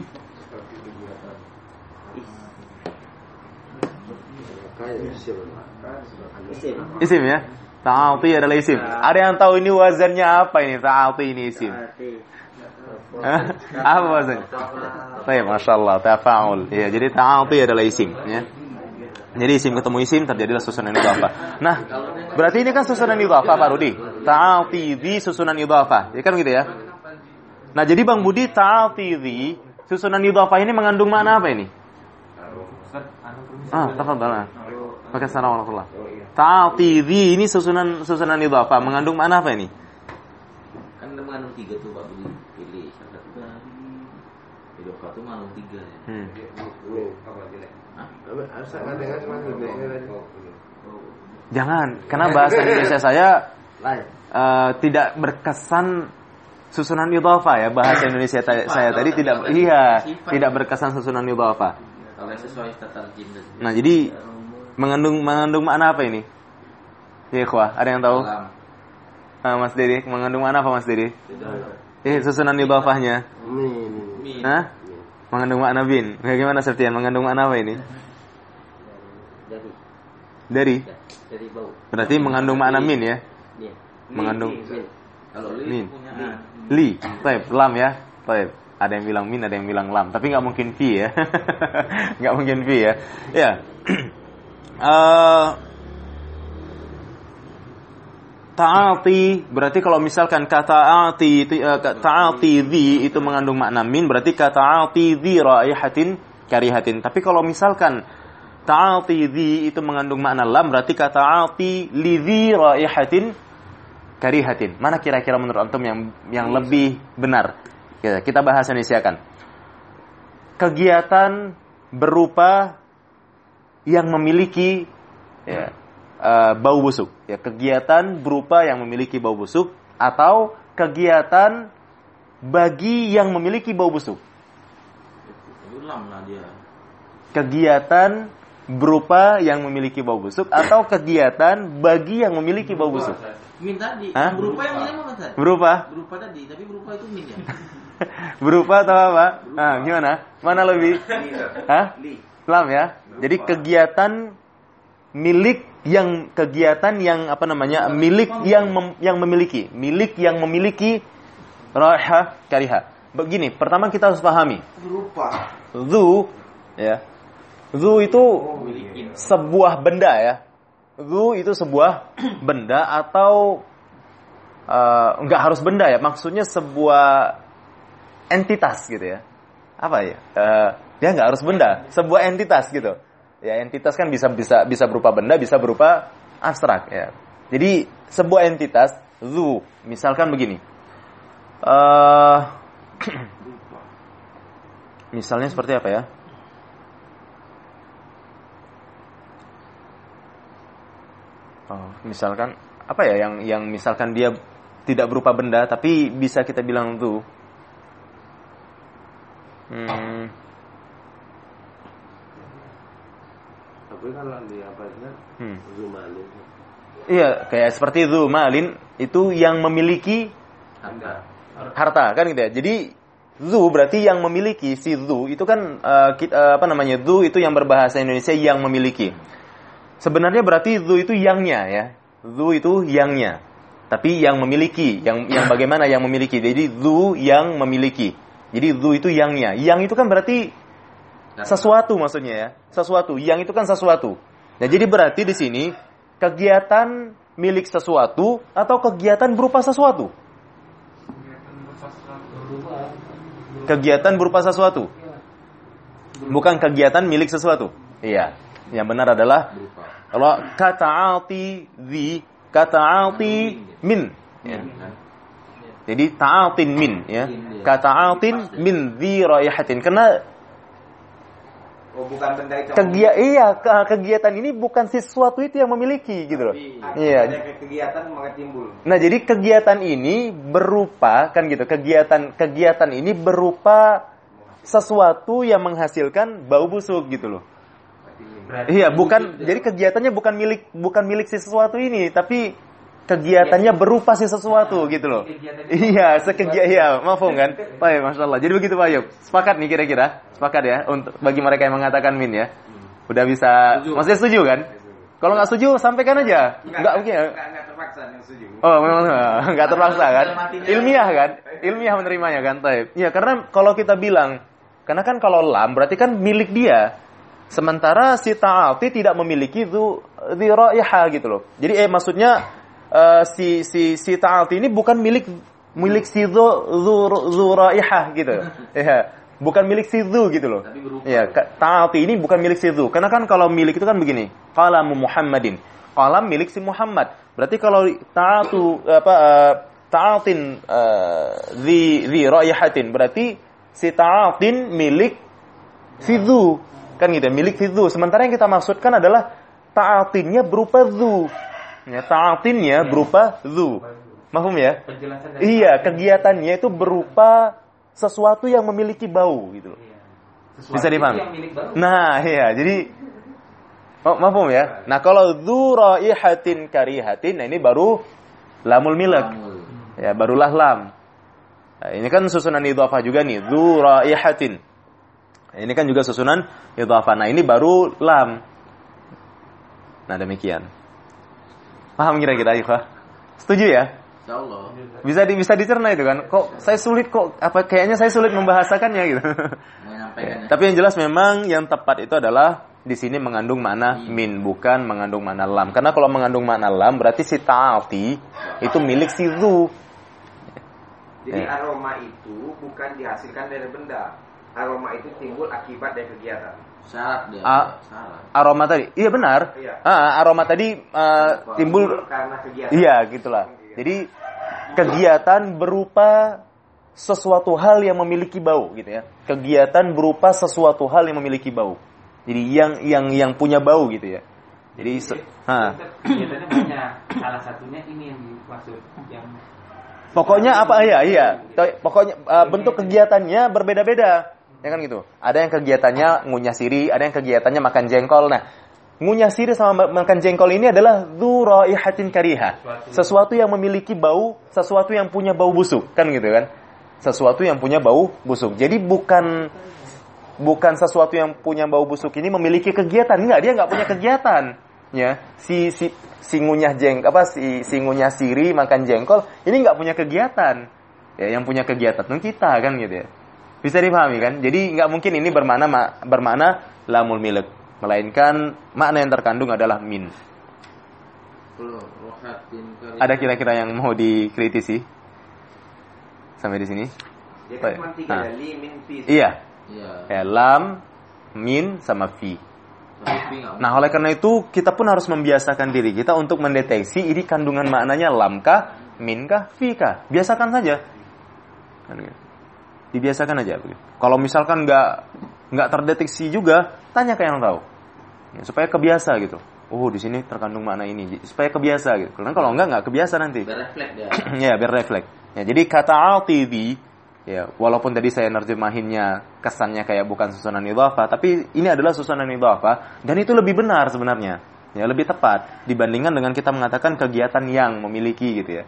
Isim ya? Ta'ati adalah isim. Ada yang tahu ini wazannya apa ini? Ta'ati ini isim. Apa wazannya? Baik, Masya Allah, tafa'ul. Ya, jadi ta'ati adalah isim ya. Jadi isim ketemu isim terjadilah susunan idhafah. Nah, berarti ini kan susunan idhafah Pak Rudi. Ta'ati di susunan idhafah. Ya kan gitu ya? Nah, jadi Bang Budi, ta'ati di susunan idhafah ini mengandung makna apa ini? Tafadhal. Pakai salam warahmatullah. Ta'ati di ini susunan idhafah mengandung makna apa ini? Kan mengandung 3 tuh Pak Budi. Pilih salah satu. Idhafah itu mengandung 3 ya. Jangan, karena bahasa Indonesia saya tidak berkesan susunan idhafah ya. Bahasa Indonesia saya tadi tidak berkesan susunan idhafah. Kalau sesuai tatarjim. Nah, jadi mengandung makna apa ini? Ya, ikhwah, ada yang tahu? Mas Dede, mengandung makna apa Mas Dede? Susunan idhafahnya. Hah? Mengandung makna bin. Bagaimana Septian? Mengandung makna apa ini? Dari bau. Berarti mengandung makna min ya? Iya. Mengandung kalau min. Li. Taib, lam ya. Taib. Ada yang bilang min, ada yang bilang lam. Tapi nggak mungkin fi ya. Nggak mungkin fi ya. Ya. Ta'ati berarti kalau misalkan kata ta'ati dhi itu mengandung makna min, berarti kata ta'ati dhi raihatin karihatin. Tapi kalau misalkan ta'ati dhi itu mengandung makna lam, berarti kata ta'ati li dhi raihatin karihatin. Mana kira-kira menurut antum yang lebih benar? Kita bahas Indonesiakan. Kegiatan berupa yang memiliki bau busuk. Ya, kegiatan berupa yang memiliki bau busuk atau kegiatan bagi yang memiliki bau busuk. Kegiatan berupa yang memiliki bau busuk atau kegiatan bagi yang memiliki bau busuk. Min tadi. Berupa yang min apa Mas? Berupa tadi, tapi berupa itu min ya. Berupa atau apa? Gimana? Mana lebih? Lam ya. Jadi kegiatan milik yang memiliki raiha kariha. Begini, pertama kita harus pahami. Berupa. Zu ya. Zu itu sebuah benda ya. Zu itu sebuah benda atau enggak harus benda ya. Maksudnya sebuah entitas gitu ya. Apa ya? Dia enggak harus benda, sebuah entitas gitu. Ya, entitas kan bisa berupa benda, bisa berupa abstrak ya. Jadi sebuah entitas zu, misalkan begini. Misalnya seperti apa ya? Misalkan apa ya yang misalkan dia tidak berupa benda tapi bisa kita bilang zu. Tapi kalau di apa itu zumalin. Iya, kayak seperti itu malin itu yang memiliki harta kan gitu ya. Jadi zu berarti yang memiliki, si zu itu kan zu itu yang berbahasa Indonesia yang memiliki. Sebenarnya berarti zu itu yangnya ya. Zu itu yangnya. Tapi yang memiliki, yang bagaimana yang memiliki. Jadi zu yang memiliki. Jadi zu itu yangnya. Yang itu kan berarti sesuatu maksudnya ya. Sesuatu. Yang itu kan sesuatu. Nah, jadi berarti di sini kegiatan milik sesuatu atau kegiatan berupa sesuatu. Kegiatan berupa sesuatu. Bukan kegiatan milik sesuatu. Iya. Yang benar adalah kalau kata'ati zi, kata'ati min. Ya. Jadi ta'atin min. Ya. Kata'atin min zi raihatin. Karena bukan benda itu. Kegiatan ini bukan sesuatu itu yang memiliki gitu loh. Iya. Kegiatan maka timbul. Nah, jadi kegiatan ini berupa kan gitu. Kegiatan ini berupa sesuatu yang menghasilkan bau busuk gitu loh. Iya, bukan. Jadi kegiatannya bukan milik si sesuatu ini, tapi kegiatannya berupa si sesuatu gitu loh. Iya, mafhum kan? Baik, masyaallah. Jadi begitu Pak Ayub. Sepakat nih kira-kira? Sepakat ya untuk bagi mereka yang mengatakan min ya. Udah bisa. Maksudnya setuju kan? Kalau nggak setuju sampaikan aja. Enggak mungkin. Enggak terpaksa yang setuju. Oh, memang enggak terpaksa kan? Ilmiah kan? Ilmiah menerimanya kan? Baik. Iya, karena kalau kita bilang karena kan kalau lam berarti kan milik dia. Sementara si ta'ati tidak memiliki dzi raihah gitu loh. Jadi maksudnya si ta'ati ini bukan milik si dzu raihah gitu. Ya, bukan milik si dzu gitu loh. Ya, ta'ati ini bukan milik si dzu. Karena kan kalau milik itu kan begini. Qalamu Muhammadin. Qalam milik si Muhammad. Berarti kalau ta'atin dzi raihatin berarti si ta'atin milik si dzu. Kan gitu, milik si dzu. Sementara yang kita maksudkan adalah ta'atinnya berupa dzu. Ya, ta'atinnya berupa dzu. Mahfum ya? Iya, kegiatannya itu berupa sesuatu yang memiliki bau gitu loh. Bisa dipahami? Nah, iya. Jadi mahfum ya? Nah, kalau dzu raihatin karihatin, nah ini baru lamul milak. Ya, barulah lam. Nah, ini kan susunan idhafah juga nih, dzu raihatin. Ini kan juga susunan idhafah. Nah, ini baru lam. Nah, demikian. Paham kira-kira, Ikhwah? Setuju ya? Insyaallah. Bisa dicerna itu kan. Kok saya sulit kayaknya saya sulit membahasakannya gitu. Ya. Tapi yang jelas memang yang tepat itu adalah di sini mengandung makna min, bukan mengandung makna lam. Karena kalau mengandung makna lam berarti si ta'ati itu milik si dzu. Jadi aroma itu bukan dihasilkan dari benda. Aroma itu timbul akibat dari kegiatan. Syarat dia. Aroma tadi, iya benar. Iya. Aroma tadi timbul karena kegiatan. Iya, gitulah. Jadi kegiatan berupa sesuatu hal yang memiliki bau, gitu ya. Kegiatan berupa sesuatu hal yang memiliki bau. Jadi yang punya bau, gitu ya. Jadi kegiatannya banyak. Salah satunya ini yang dimaksud yang. Pokoknya apa ya? Iya. Pokoknya bentuk kegiatannya berbeda-beda. Ya kan gitu. Ada yang kegiatannya ngunyah siri, ada yang kegiatannya makan jengkol. Nah, ngunyah siri sama makan jengkol ini adalah dzu raihatin karihah. Sesuatu yang memiliki bau, sesuatu yang punya bau busuk, kan gitu kan? Sesuatu yang punya bau busuk. Jadi bukan sesuatu yang punya bau busuk ini memiliki kegiatan. Enggak, dia enggak punya kegiatan. Ya, si ngunyah si ngunyah siri makan jengkol ini enggak punya kegiatan. Ya, yang punya kegiatan itu kita kan gitu ya. Bisa dipahami kan? Jadi nggak mungkin ini bermakna lamul milk, melainkan makna yang terkandung adalah min. Ada kira-kira yang mau dikritisi sampai di sini? Dia kan cuma 3 li min fi. Iya. Lam, min sama fi. Nah, oleh karena itu kita pun harus membiasakan diri kita untuk mendeteksi ini kandungan maknanya lam kah, min kah, fi kah. Biasakan saja. Dibiasakan aja. Kalau misalkan nggak terdeteksi juga, tanya ke yang tahu, ya, supaya kebiasa gitu. Oh, di sini terkandung makna ini, supaya kebiasa gitu. Karena kalau nggak kebiasa nanti. Biar refleks ya. Ya, biar refleks. Ya, jadi kata atibi Ya, walaupun tadi saya nerjemahinnya kesannya kayak bukan susunan idhafah, tapi ini adalah susunan idhafah dan itu lebih benar sebenarnya. Ya, lebih tepat dibandingkan dengan kita mengatakan kegiatan yang memiliki gitu ya.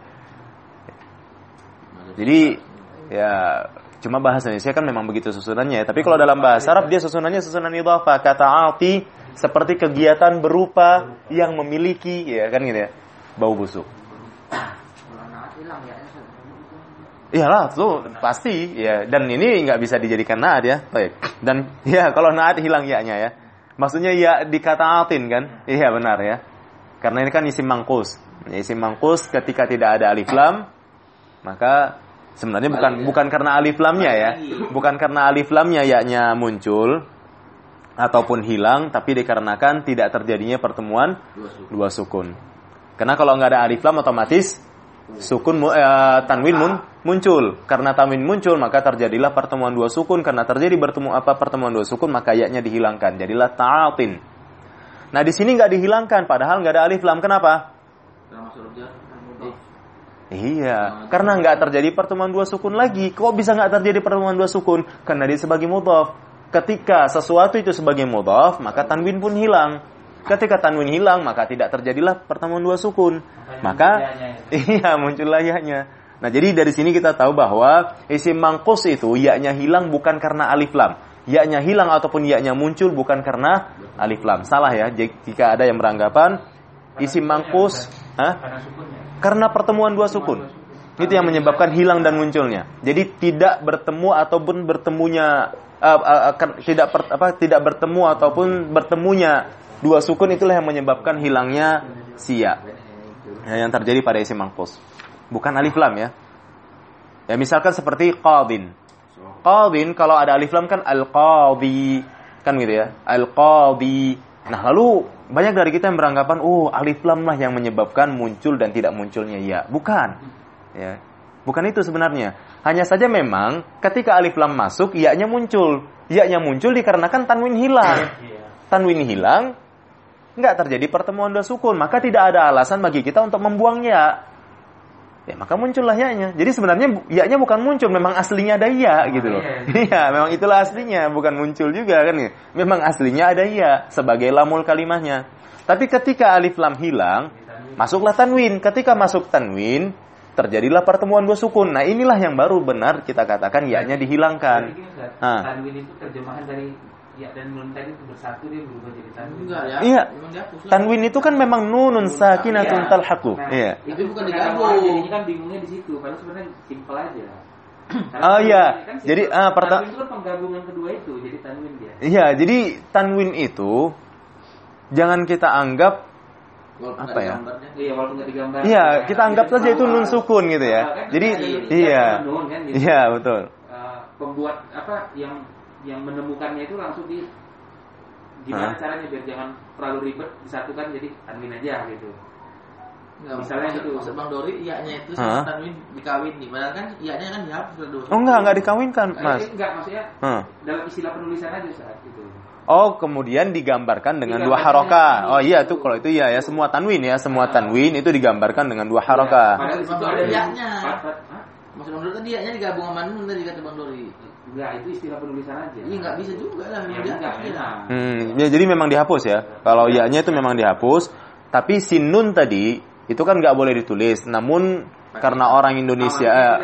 Jadi ya cuma bahasa Indonesia kan memang begitu susunannya ya. Tapi kalau dalam bahasa Arab dia susunannya susunan idhafah. Kata ati seperti kegiatan berupa yang memiliki ya kan gitu ya. Bau busuk. Iyalah tuh pasti ya, dan ini nggak bisa dijadikan naat ya. Baik. Dan ya kalau naat hilang ya-nya ya. Maksudnya ya dikata atin kan? Iya benar ya. Karena ini kan isim mangkus. Isim mangkus ketika tidak ada alif lam, maka sebenarnya bukan karena alif lamnya ya. Bukan karena alif lamnya ya-nya muncul ataupun hilang, tapi dikarenakan tidak terjadinya pertemuan dua sukun. Karena kalau nggak ada alif lam otomatis sukun tanwin muncul. Karena tanwin muncul maka terjadilah pertemuan dua sukun. Karena terjadi pertemuan dua sukun maka ya-nya dihilangkan. Jadilah ta'atin. Nah di sini nggak dihilangkan padahal nggak ada alif lam. Kenapa? Iya, karena nggak terjadi pertemuan dua sukun lagi. Kok bisa nggak terjadi pertemuan dua sukun? Karena dia sebagai mudhaf. Ketika sesuatu itu sebagai mudhaf maka tanwin pun hilang. Ketika tanwin hilang maka tidak terjadilah pertemuan dua sukun. Maka iya muncullah ya-nya. Nah jadi dari sini kita tahu bahwa isim mangkus itu ya-nya hilang bukan karena alif lam. Ya-nya hilang ataupun ya-nya muncul bukan karena alif lam. Salah ya jika ada yang beranggapan isim mangkus karena pertemuan dua sukun. Itu yang menyebabkan hilang dan munculnya. Jadi tidak bertemu ataupun bertemunya tidak bertemu ataupun bertemunya dua sukun itulah yang menyebabkan hilangnya ya, yang terjadi pada isim mangkus. Bukan alif lam ya. Ya misalkan seperti qadin. Qadin kalau ada alif lam kan al-qadi kan gitu ya. Al-qadi. Nah, lalu banyak dari kita yang beranggapan alif lam lah yang menyebabkan muncul dan tidak munculnya ya. Bukan. Ya. Bukan itu sebenarnya. Hanya saja memang ketika alif lam masuk ya-nya muncul. Ya-nya muncul dikarenakan tanwin hilang. Tanwin hilang nggak terjadi pertemuan dua sukun, maka tidak ada alasan bagi kita untuk membuang ya. Ya, maka muncullah ya-nya. Jadi sebenarnya ya-nya bukan muncul, memang aslinya ada ya gitu loh. Iya, memang itulah aslinya, bukan muncul juga kan ya. Memang aslinya ada ya sebagai lamul kalimahnya. Tapi ketika alif lam hilang, masuklah tanwin. Ketika masuk tanwin, terjadilah pertemuan dua sukun. Nah, inilah yang baru benar kita katakan ya-nya dihilangkan. Tanwin itu terjemahan dari ya dan nun tadi itu bersatu dia berubah jadi tanwin. Enggak ya. Iya. Tanwin itu kan memang nunun sakinatun talhaqu. Iya. Itu bukan digabung. Jadinya kan bingungnya di situ. Padahal sebenarnya simpel aja. Oh iya. Kan jadi tanwin itu kan penggabungan kedua itu jadi tanwin dia. Iya, jadi tanwin itu jangan kita anggap apa ya? Iya, walaupun enggak digambar. Iya, kita anggap saja itu nun sukun gitu ya. Jadi iya. Iya, betul. Pembuat apa yang menemukannya itu langsung gimana caranya biar jangan terlalu ribet disatukan jadi tanwin aja gitu. Enggak, misalnya gitu. Maksud Bang Dori iya-nya itu sama tanwin dikawin nih. Padahal kan iya-nya kan dihapus dulu. Oh enggak dikawinkan, Mas. Enggak, maksudnya dalam istilah penulisan aja saat itu. Oh, kemudian digambarkan dengan dua haroka. Oh iya, itu kalau itu ya semua tanwin ya, semua tanwin itu digambarkan dengan dua haroka. Padahal itu ada iya-nya. Maksud Bang Dori tadi iya-nya digabung sama nun tadi kata Bang Dori. Enggak, itu istilah penulisan aja. Iya, enggak bisa juga lah memang ya jadi memang dihapus ya. Kalau ya-nya itu memang dihapus, tapi sin nun tadi itu kan nggak boleh ditulis. Namun karena orang Indonesia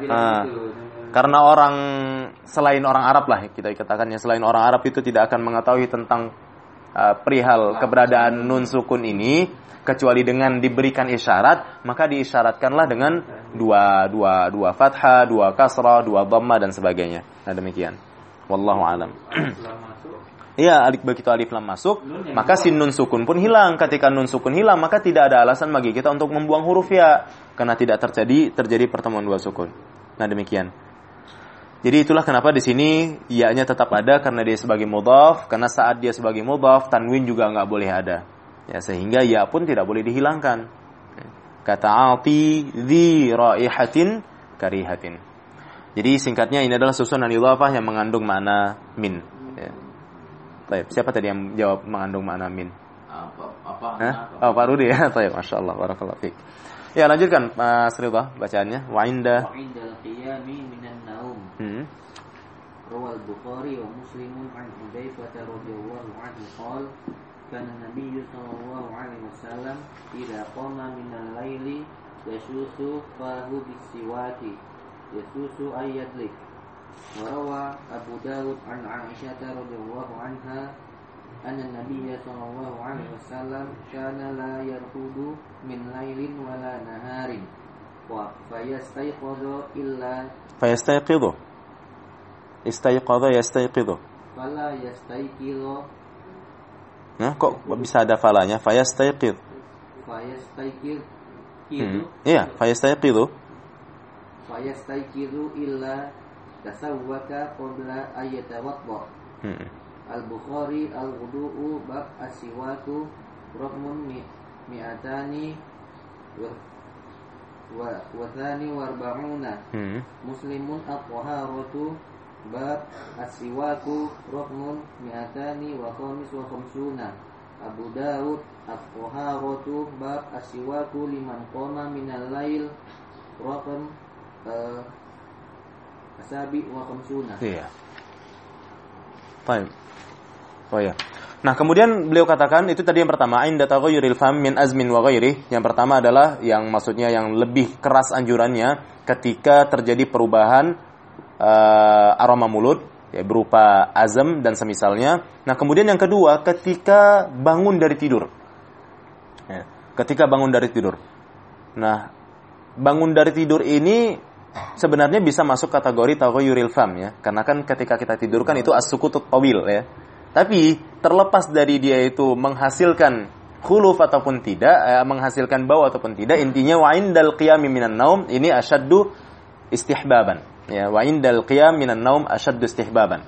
karena orang selain orang Arab lah kita katakannya, selain orang Arab itu tidak akan mengetahui tentang perihal keberadaan nun sukun ini kecuali dengan diberikan isyarat, maka diisyaratkanlah dengan dua fathah, dua kasrah, dua dhamma dan sebagainya. Nah demikian. Wallahu alam. Iya, begitu alif lam masuk, maka sin nun sukun pun hilang. Ketika nun sukun hilang, maka tidak ada alasan bagi kita untuk membuang huruf ya, karena tidak terjadi pertemuan dua sukun. Nah demikian. Jadi itulah kenapa di sini ya-nya tetap ada karena dia sebagai mudhaf, karena saat dia sebagai mudhaf tanwin juga nggak boleh ada. Ya, sehingga ya pun tidak boleh dihilangkan. Kata ati dzi raihatin karihatin. Jadi singkatnya ini adalah susunan idhafah yang mengandung makna min. Ya. Baik, siapa tadi yang jawab mengandung makna min? Oh, Pak Rudi ya. Baik, masyaallah, barakallahu fiik. Ya, lanjutkan Mas Ridha bacaannya. Wa inda qiyami minan naum. Rawal Bukhari wa Muslimun an Hudzaifah radhiyallahu anhu qala kana Nabi sallallahu alaihi wasallam idza qama min al-laili yasusu fahu bisiwaki yasusu ayyadlik. Wa rawa Abu Dawud an Aisyah radhiyallahu anha anna Nabi sallallahu alaihi wasallam kana la yarqudu min lailin wala naharin wa fayastayqadhu illa Fayastayqidhu. Istayqadha yastayqidhu. fala yastayqidhu. Nah, kok bisa ada falanya? Fayastayqidh. Fayastayqidhu. Iya, fayastayqidhu. Fayastayqidhu illa tasawwaka qabla ayyatawadda. Al-Bukhari al-wudu'u bab as-siwaku raqmun mi'atani wa thani wa arba'una. Muslimun at-taharatu bab as-siwaku raqmun mi'atani wa khamis wa khamsuna. Abu Dawud at-taharatu bab as-siwaku liman qama minal lail raqam asabi wa khamsuna. Iya. Baik. Oh ya. Nah, kemudian beliau katakan itu tadi yang pertama, inda taghayyuril fam min azmin wa ghairi. Yang pertama adalah yang maksudnya yang lebih keras anjurannya ketika terjadi perubahan aroma mulut ya, berupa azam dan semisalnya. Nah, kemudian yang kedua ketika bangun dari tidur. Ya, ketika bangun dari tidur. Nah, bangun dari tidur ini sebenarnya bisa masuk kategori taghayyuril fam ya. Karena kan ketika kita tidur kan itu as-sukutut tawil ya. Tapi terlepas dari dia itu menghasilkan khuluf ataupun tidak, menghasilkan bau ataupun tidak, intinya wa indal qiyam minan naum ini asyaddu istihbaban. Ya, wa indal qiyam minan naum asyaddu istihbaban.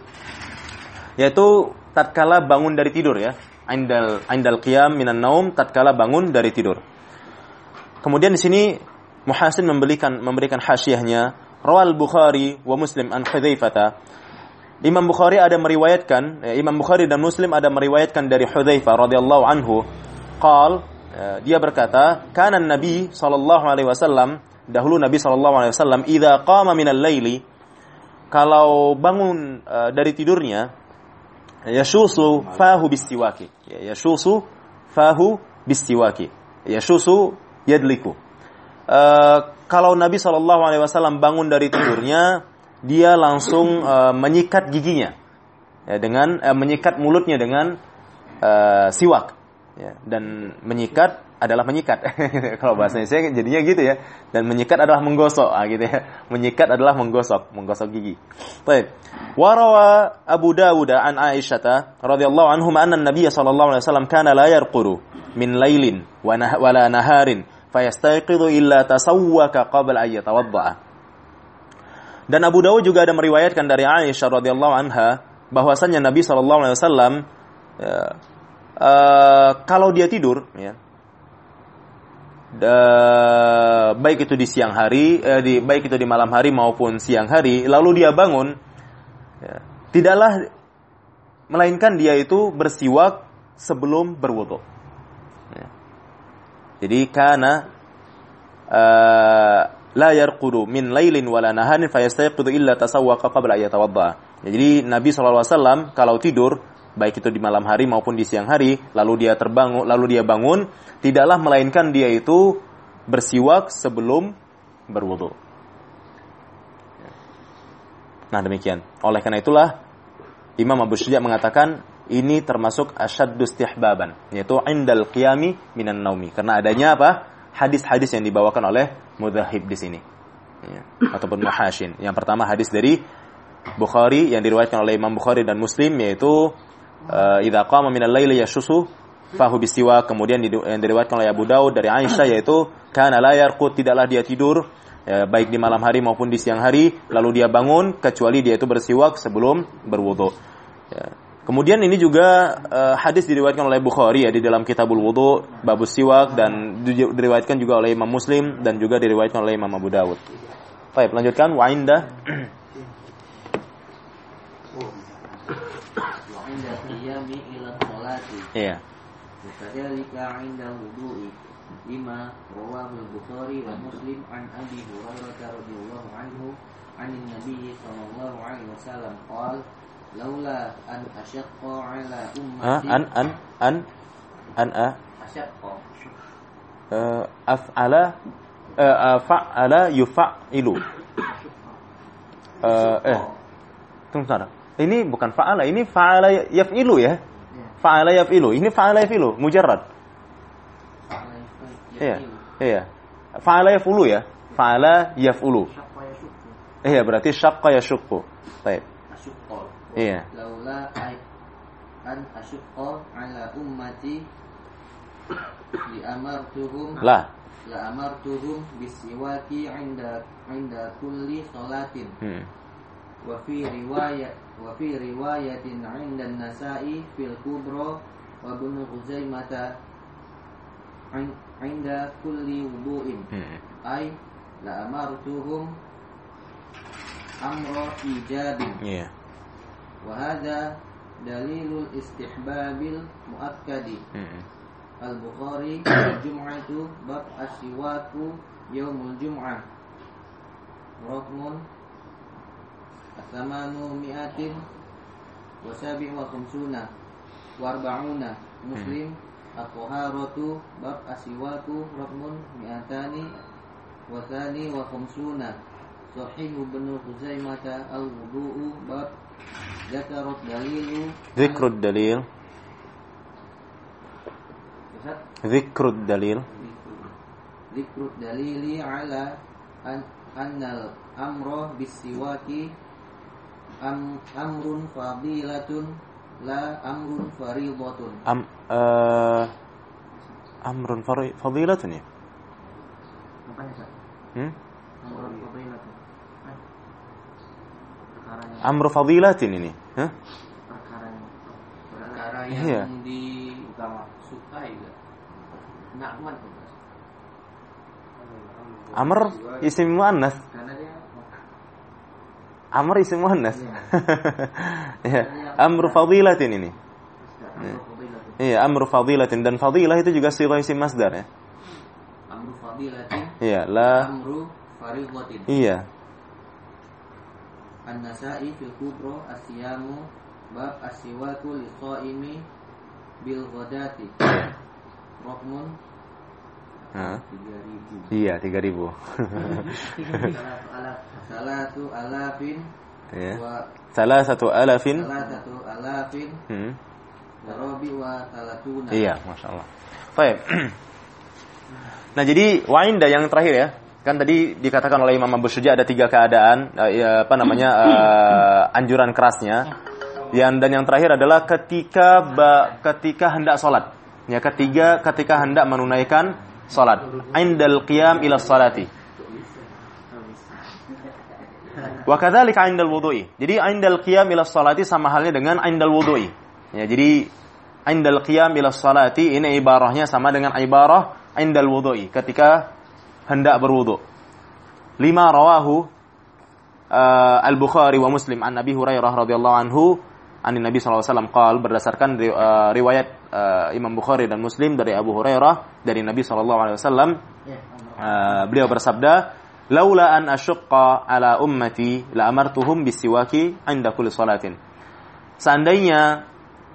Yaitu tatkala bangun dari tidur ya. Indal qiyam minan naum tatkala bangun dari tidur. Kemudian di sini Muhasin memberikan hasyiahnya, rawal Bukhari wa Muslim an Hudzaifah. Imam Bukhari ada meriwayatkan, Imam Bukhari dan Muslim ada meriwayatkan dari Hudzaifah radhiyallahu anhu, dia berkata, kana Nabi sallallahu alaihi wasallam, dahulu Nabi sallallahu alaihi wasallam idza qama minal laili, kalau bangun dari tidurnya, yashusu fahu bisiwaki. Yashusu fahu bisiwaki. Yashusu yadliku. Kalau Nabi sallallahu alaihi wasallam bangun dari tidurnya, dia langsung menyikat giginya ya, dengan menyikat mulutnya dengan siwak ya, dan menyikat adalah menyikat kalau bahasa Indonesia jadinya gitu ya, dan menyikat adalah menggosok gitu ya, menyikat adalah menggosok gigi. Baik. Warawa Abu Dawud an Aisyah radhiyallahu anhuma anna an-nabiy sallallahu alaihi wasallam kana la yarquru min lailin wala naharin fayastayqidhu illa tasawwaka qabla ay yatawadda. Dan Abu Dawud juga ada meriwayatkan dari Aisyah radhiyallahu anha bahwasannya Nabi sallallahu alaihi wasallam kalau dia tidur ya, baik itu di siang hari, baik itu di malam hari maupun siang hari, lalu dia bangun ya, tidaklah melainkan dia itu bersiwak sebelum berwudu. Ya. Jadi karena la yarqudu min lailin wala naharin fayastayqidu illa tasawwaqa qabla ay yatawadda. Jadi Nabi SAW kalau tidur baik itu di malam hari maupun di siang hari, lalu dia bangun, tidaklah melainkan dia itu bersiwak sebelum berwudu. Nah, demikian. Oleh karena itulah Imam Abu Syuja mengatakan ini termasuk asyaddu istihbaban, yaitu indal qiyami minan naumi, karena adanya apa? Hadis-hadis yang dibawakan oleh Mudzahib di sini, ya, ataupun Muhashin. Yang pertama hadis dari Bukhari yang diriwayatkan oleh Imam Bukhari dan Muslim, yaitu idza qama minal laili yashusu fahu bisiwak. Kemudian yang diriwayatkan oleh Abu Daud dari Aisyah, yaitu kana la yarqud, tidaklah dia tidur ya, baik di malam hari maupun di siang hari, lalu dia bangun kecuali dia itu bersiwak sebelum berwudu. Ya. Kemudian ini juga hadis diriwayatkan oleh Bukhari ya di dalam Kitabul Wudu, Babus Siwak, dan diriwayatkan juga oleh Imam Muslim dan juga diriwayatkan oleh Imam Abu Dawud. Baik, lanjutkan wa inda qiyami ila sholati. Iya. Kadzalika 'inda wudu'i lima rawahu Bukhari wa Muslim an Abi Hurairah radhiyallahu anhu 'anil Nabi sallallahu alaihi wasallam qala laula an ashaqqa 'ala ummati ashaqqa af'ala fa'ala yuf'ilu. Tunggu sebentar. Ini bukan fa'ala, ini fa'ala yaf'ilu ya. Fa'ala yaf'ilu. Ini fa'ala yaf'ilu, mujarrad. Iya. Fa'ala yaf'ulu ya. Fa'ala yaf'ulu. Iya, berarti syaqqa yashukku. Baik. Asyaqqa. Iya. Laula an asyaqqa 'ala ummati li amartuhum la amartuhum bisiwaki 'inda kulli salatin. Wa fi riwayatin 'inda an-Nasa'i fil kubra wa Ibnu Khuzaimah 'inda kulli wudu'in. Ay la amartuhum amra ijabin. Wa hadha dalilul istihbabil muakkadi. Al-Bukhari Jum'atu bab asyiwaku yaumul jum'ah. Raqmun Asamanu mi'atin wa sabi'u wa khamsuna wa arba'una. Muslim At-Taharatu bab asyiwaku raqmun mi'atani wa thani wa khamsuna. Sahih Ibnu Khuzaimah al-wudu'u bab Zakrud dalil Zikrud dalili ala annal amra bisiwaki amrun fadilatun la amrun faridatun. Amrun fadilatun ya? Amrun fadilatun. Amru fadilatin ini. Perkara yang disukai enggak? Na'man. Amr isim muannas. Karena dia Amr isim muannas. Ya, amru fadilatin ini. Iya, amru fadilatin, dan fadilah itu juga sighah isim masdar ya. Amru fadilatin. Iya, la amru faridatin. Iya. An-Nasa'i fil kubra as-siyamu bab as-siwaku lis-shaimi bil ghadati. Raqmun 3000. Iya, 3000. Salatu alafin. Ya. Wa Salasatu alafin. Darabi wa talatuna. Iya, masyaallah. Baik. Nah, jadi wa'inda yang terakhir ya. Kan tadi dikatakan oleh Imam Abu Syuja ada 3 keadaan, anjuran kerasnya. Dan yang terakhir adalah ketika hendak salat. Ya, ketika hendak menunaikan salat. Indal qiyam ila salati. Wa kadzalika indal wudu'i. Jadi indal qiyam ila salati sama halnya dengan indal wudu'i. Ya, jadi indal qiyam ila salati ini ibarahnya sama dengan ibarah indal wudu'i, ketika hendak berwudu. 5 rawahu Al-Bukhari wa Muslim an Nabi Hurairah radhiyallahu anhu an Nabi sallallahu alaihi wasallam qala, berdasarkan riwayat Imam Bukhari dan Muslim dari Abu Hurairah dari Nabi sallallahu alaihi wasallam, beliau bersabda, laula an asyqa ala ummati la amartuhum bisiwaki 'inda kulli salatin. Seandainya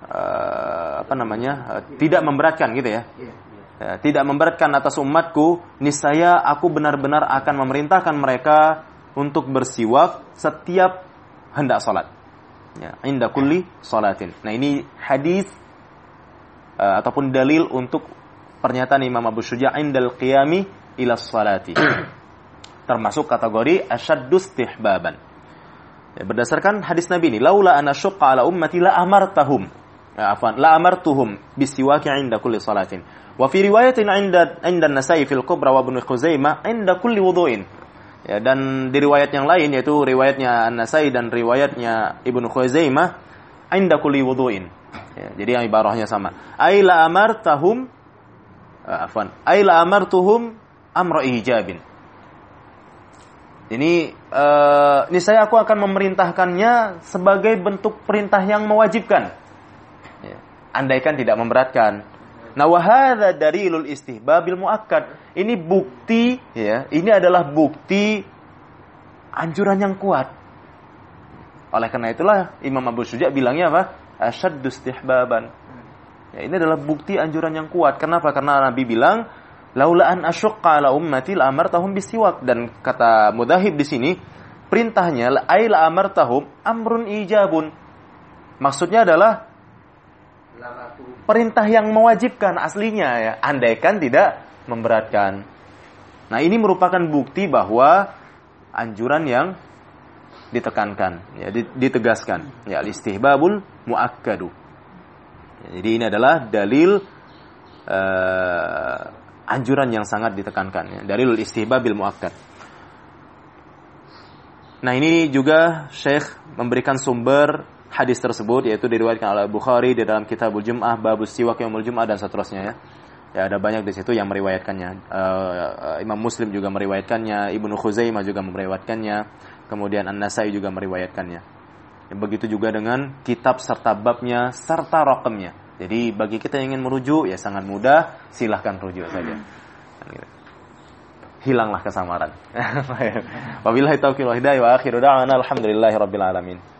tidak memberatkan gitu ya. Tidak memberatkan atas umatku, niscaya aku benar-benar akan memerintahkan mereka untuk bersiwak setiap hendak salat. Ya, inda kulli salatin. Nah, ini hadis ataupun dalil untuk pernyataan Imam Abu Syuja indal qiyami ila salati. Termasuk kategori asyaddu istihbaban. Ya, berdasarkan hadis Nabi ini, laula ana syaqqa ala ummati la amartahum. La amartuhum bisiwaki inda kulli salatin. Wa fi riwayatin inda an-Nasa'i fil Kubra wa Ibnu Khuzaimah inda kulli wudu'in. Ya, dan di riwayat yang lain, yaitu riwayatnya An-Nasa'i dan riwayatnya Ibnu Khuzaimah, inda kulli wudu'in. Ya, jadi yang ibarahnya sama. Ai la amartahum amra ijabin. Ini niscaya aku akan memerintahkannya sebagai bentuk perintah yang mewajibkan. Ya, andaikan tidak memberatkan. Nah, wa hadza dalilul istihbabil muakkad. Ini bukti, ya, ini adalah bukti anjuran yang kuat. Oleh karena itulah Imam Abu Syuja' bilangnya apa? Asyaddu istihbaban. Ya, ini adalah bukti anjuran yang kuat. Kenapa? Karena Nabi bilang, laula an asyqa ala ummati la amartahum bisiwak. Dan kata Mudahib di sini, perintahnya la amartahum amrun ijabun. Maksudnya adalah perintah yang mewajibkan aslinya ya, andaikan tidak memberatkan. Nah, ini merupakan bukti bahwa anjuran yang ditekankan, ya, ditegaskan. Ya, al-istihbabul muakkadu. Ya, jadi ini adalah dalil anjuran yang sangat ditekankan. Ya, dalilul istihbabil muakkad. Nah, ini juga Syekh memberikan sumber hadis tersebut, yaitu diriwayatkan oleh Bukhari di dalam Kitabul Jum'ah, Babus Siwak Yaumul Jum'ah, dan seterusnya ya. Ya, ada banyak di situ yang meriwayatkannya. Imam Muslim juga meriwayatkannya, Ibnu Khuzaimah juga meriwayatkannya, kemudian An-Nasai juga meriwayatkannya. Begitu juga dengan kitab serta babnya serta rakamnya. Jadi bagi kita yang ingin merujuk ya sangat mudah, silahkan rujuk saja. Hilanglah kesamaran. Wabillahi taufiq wal hidayah wa akhiru da'wana alhamdulillahirabbil alamin.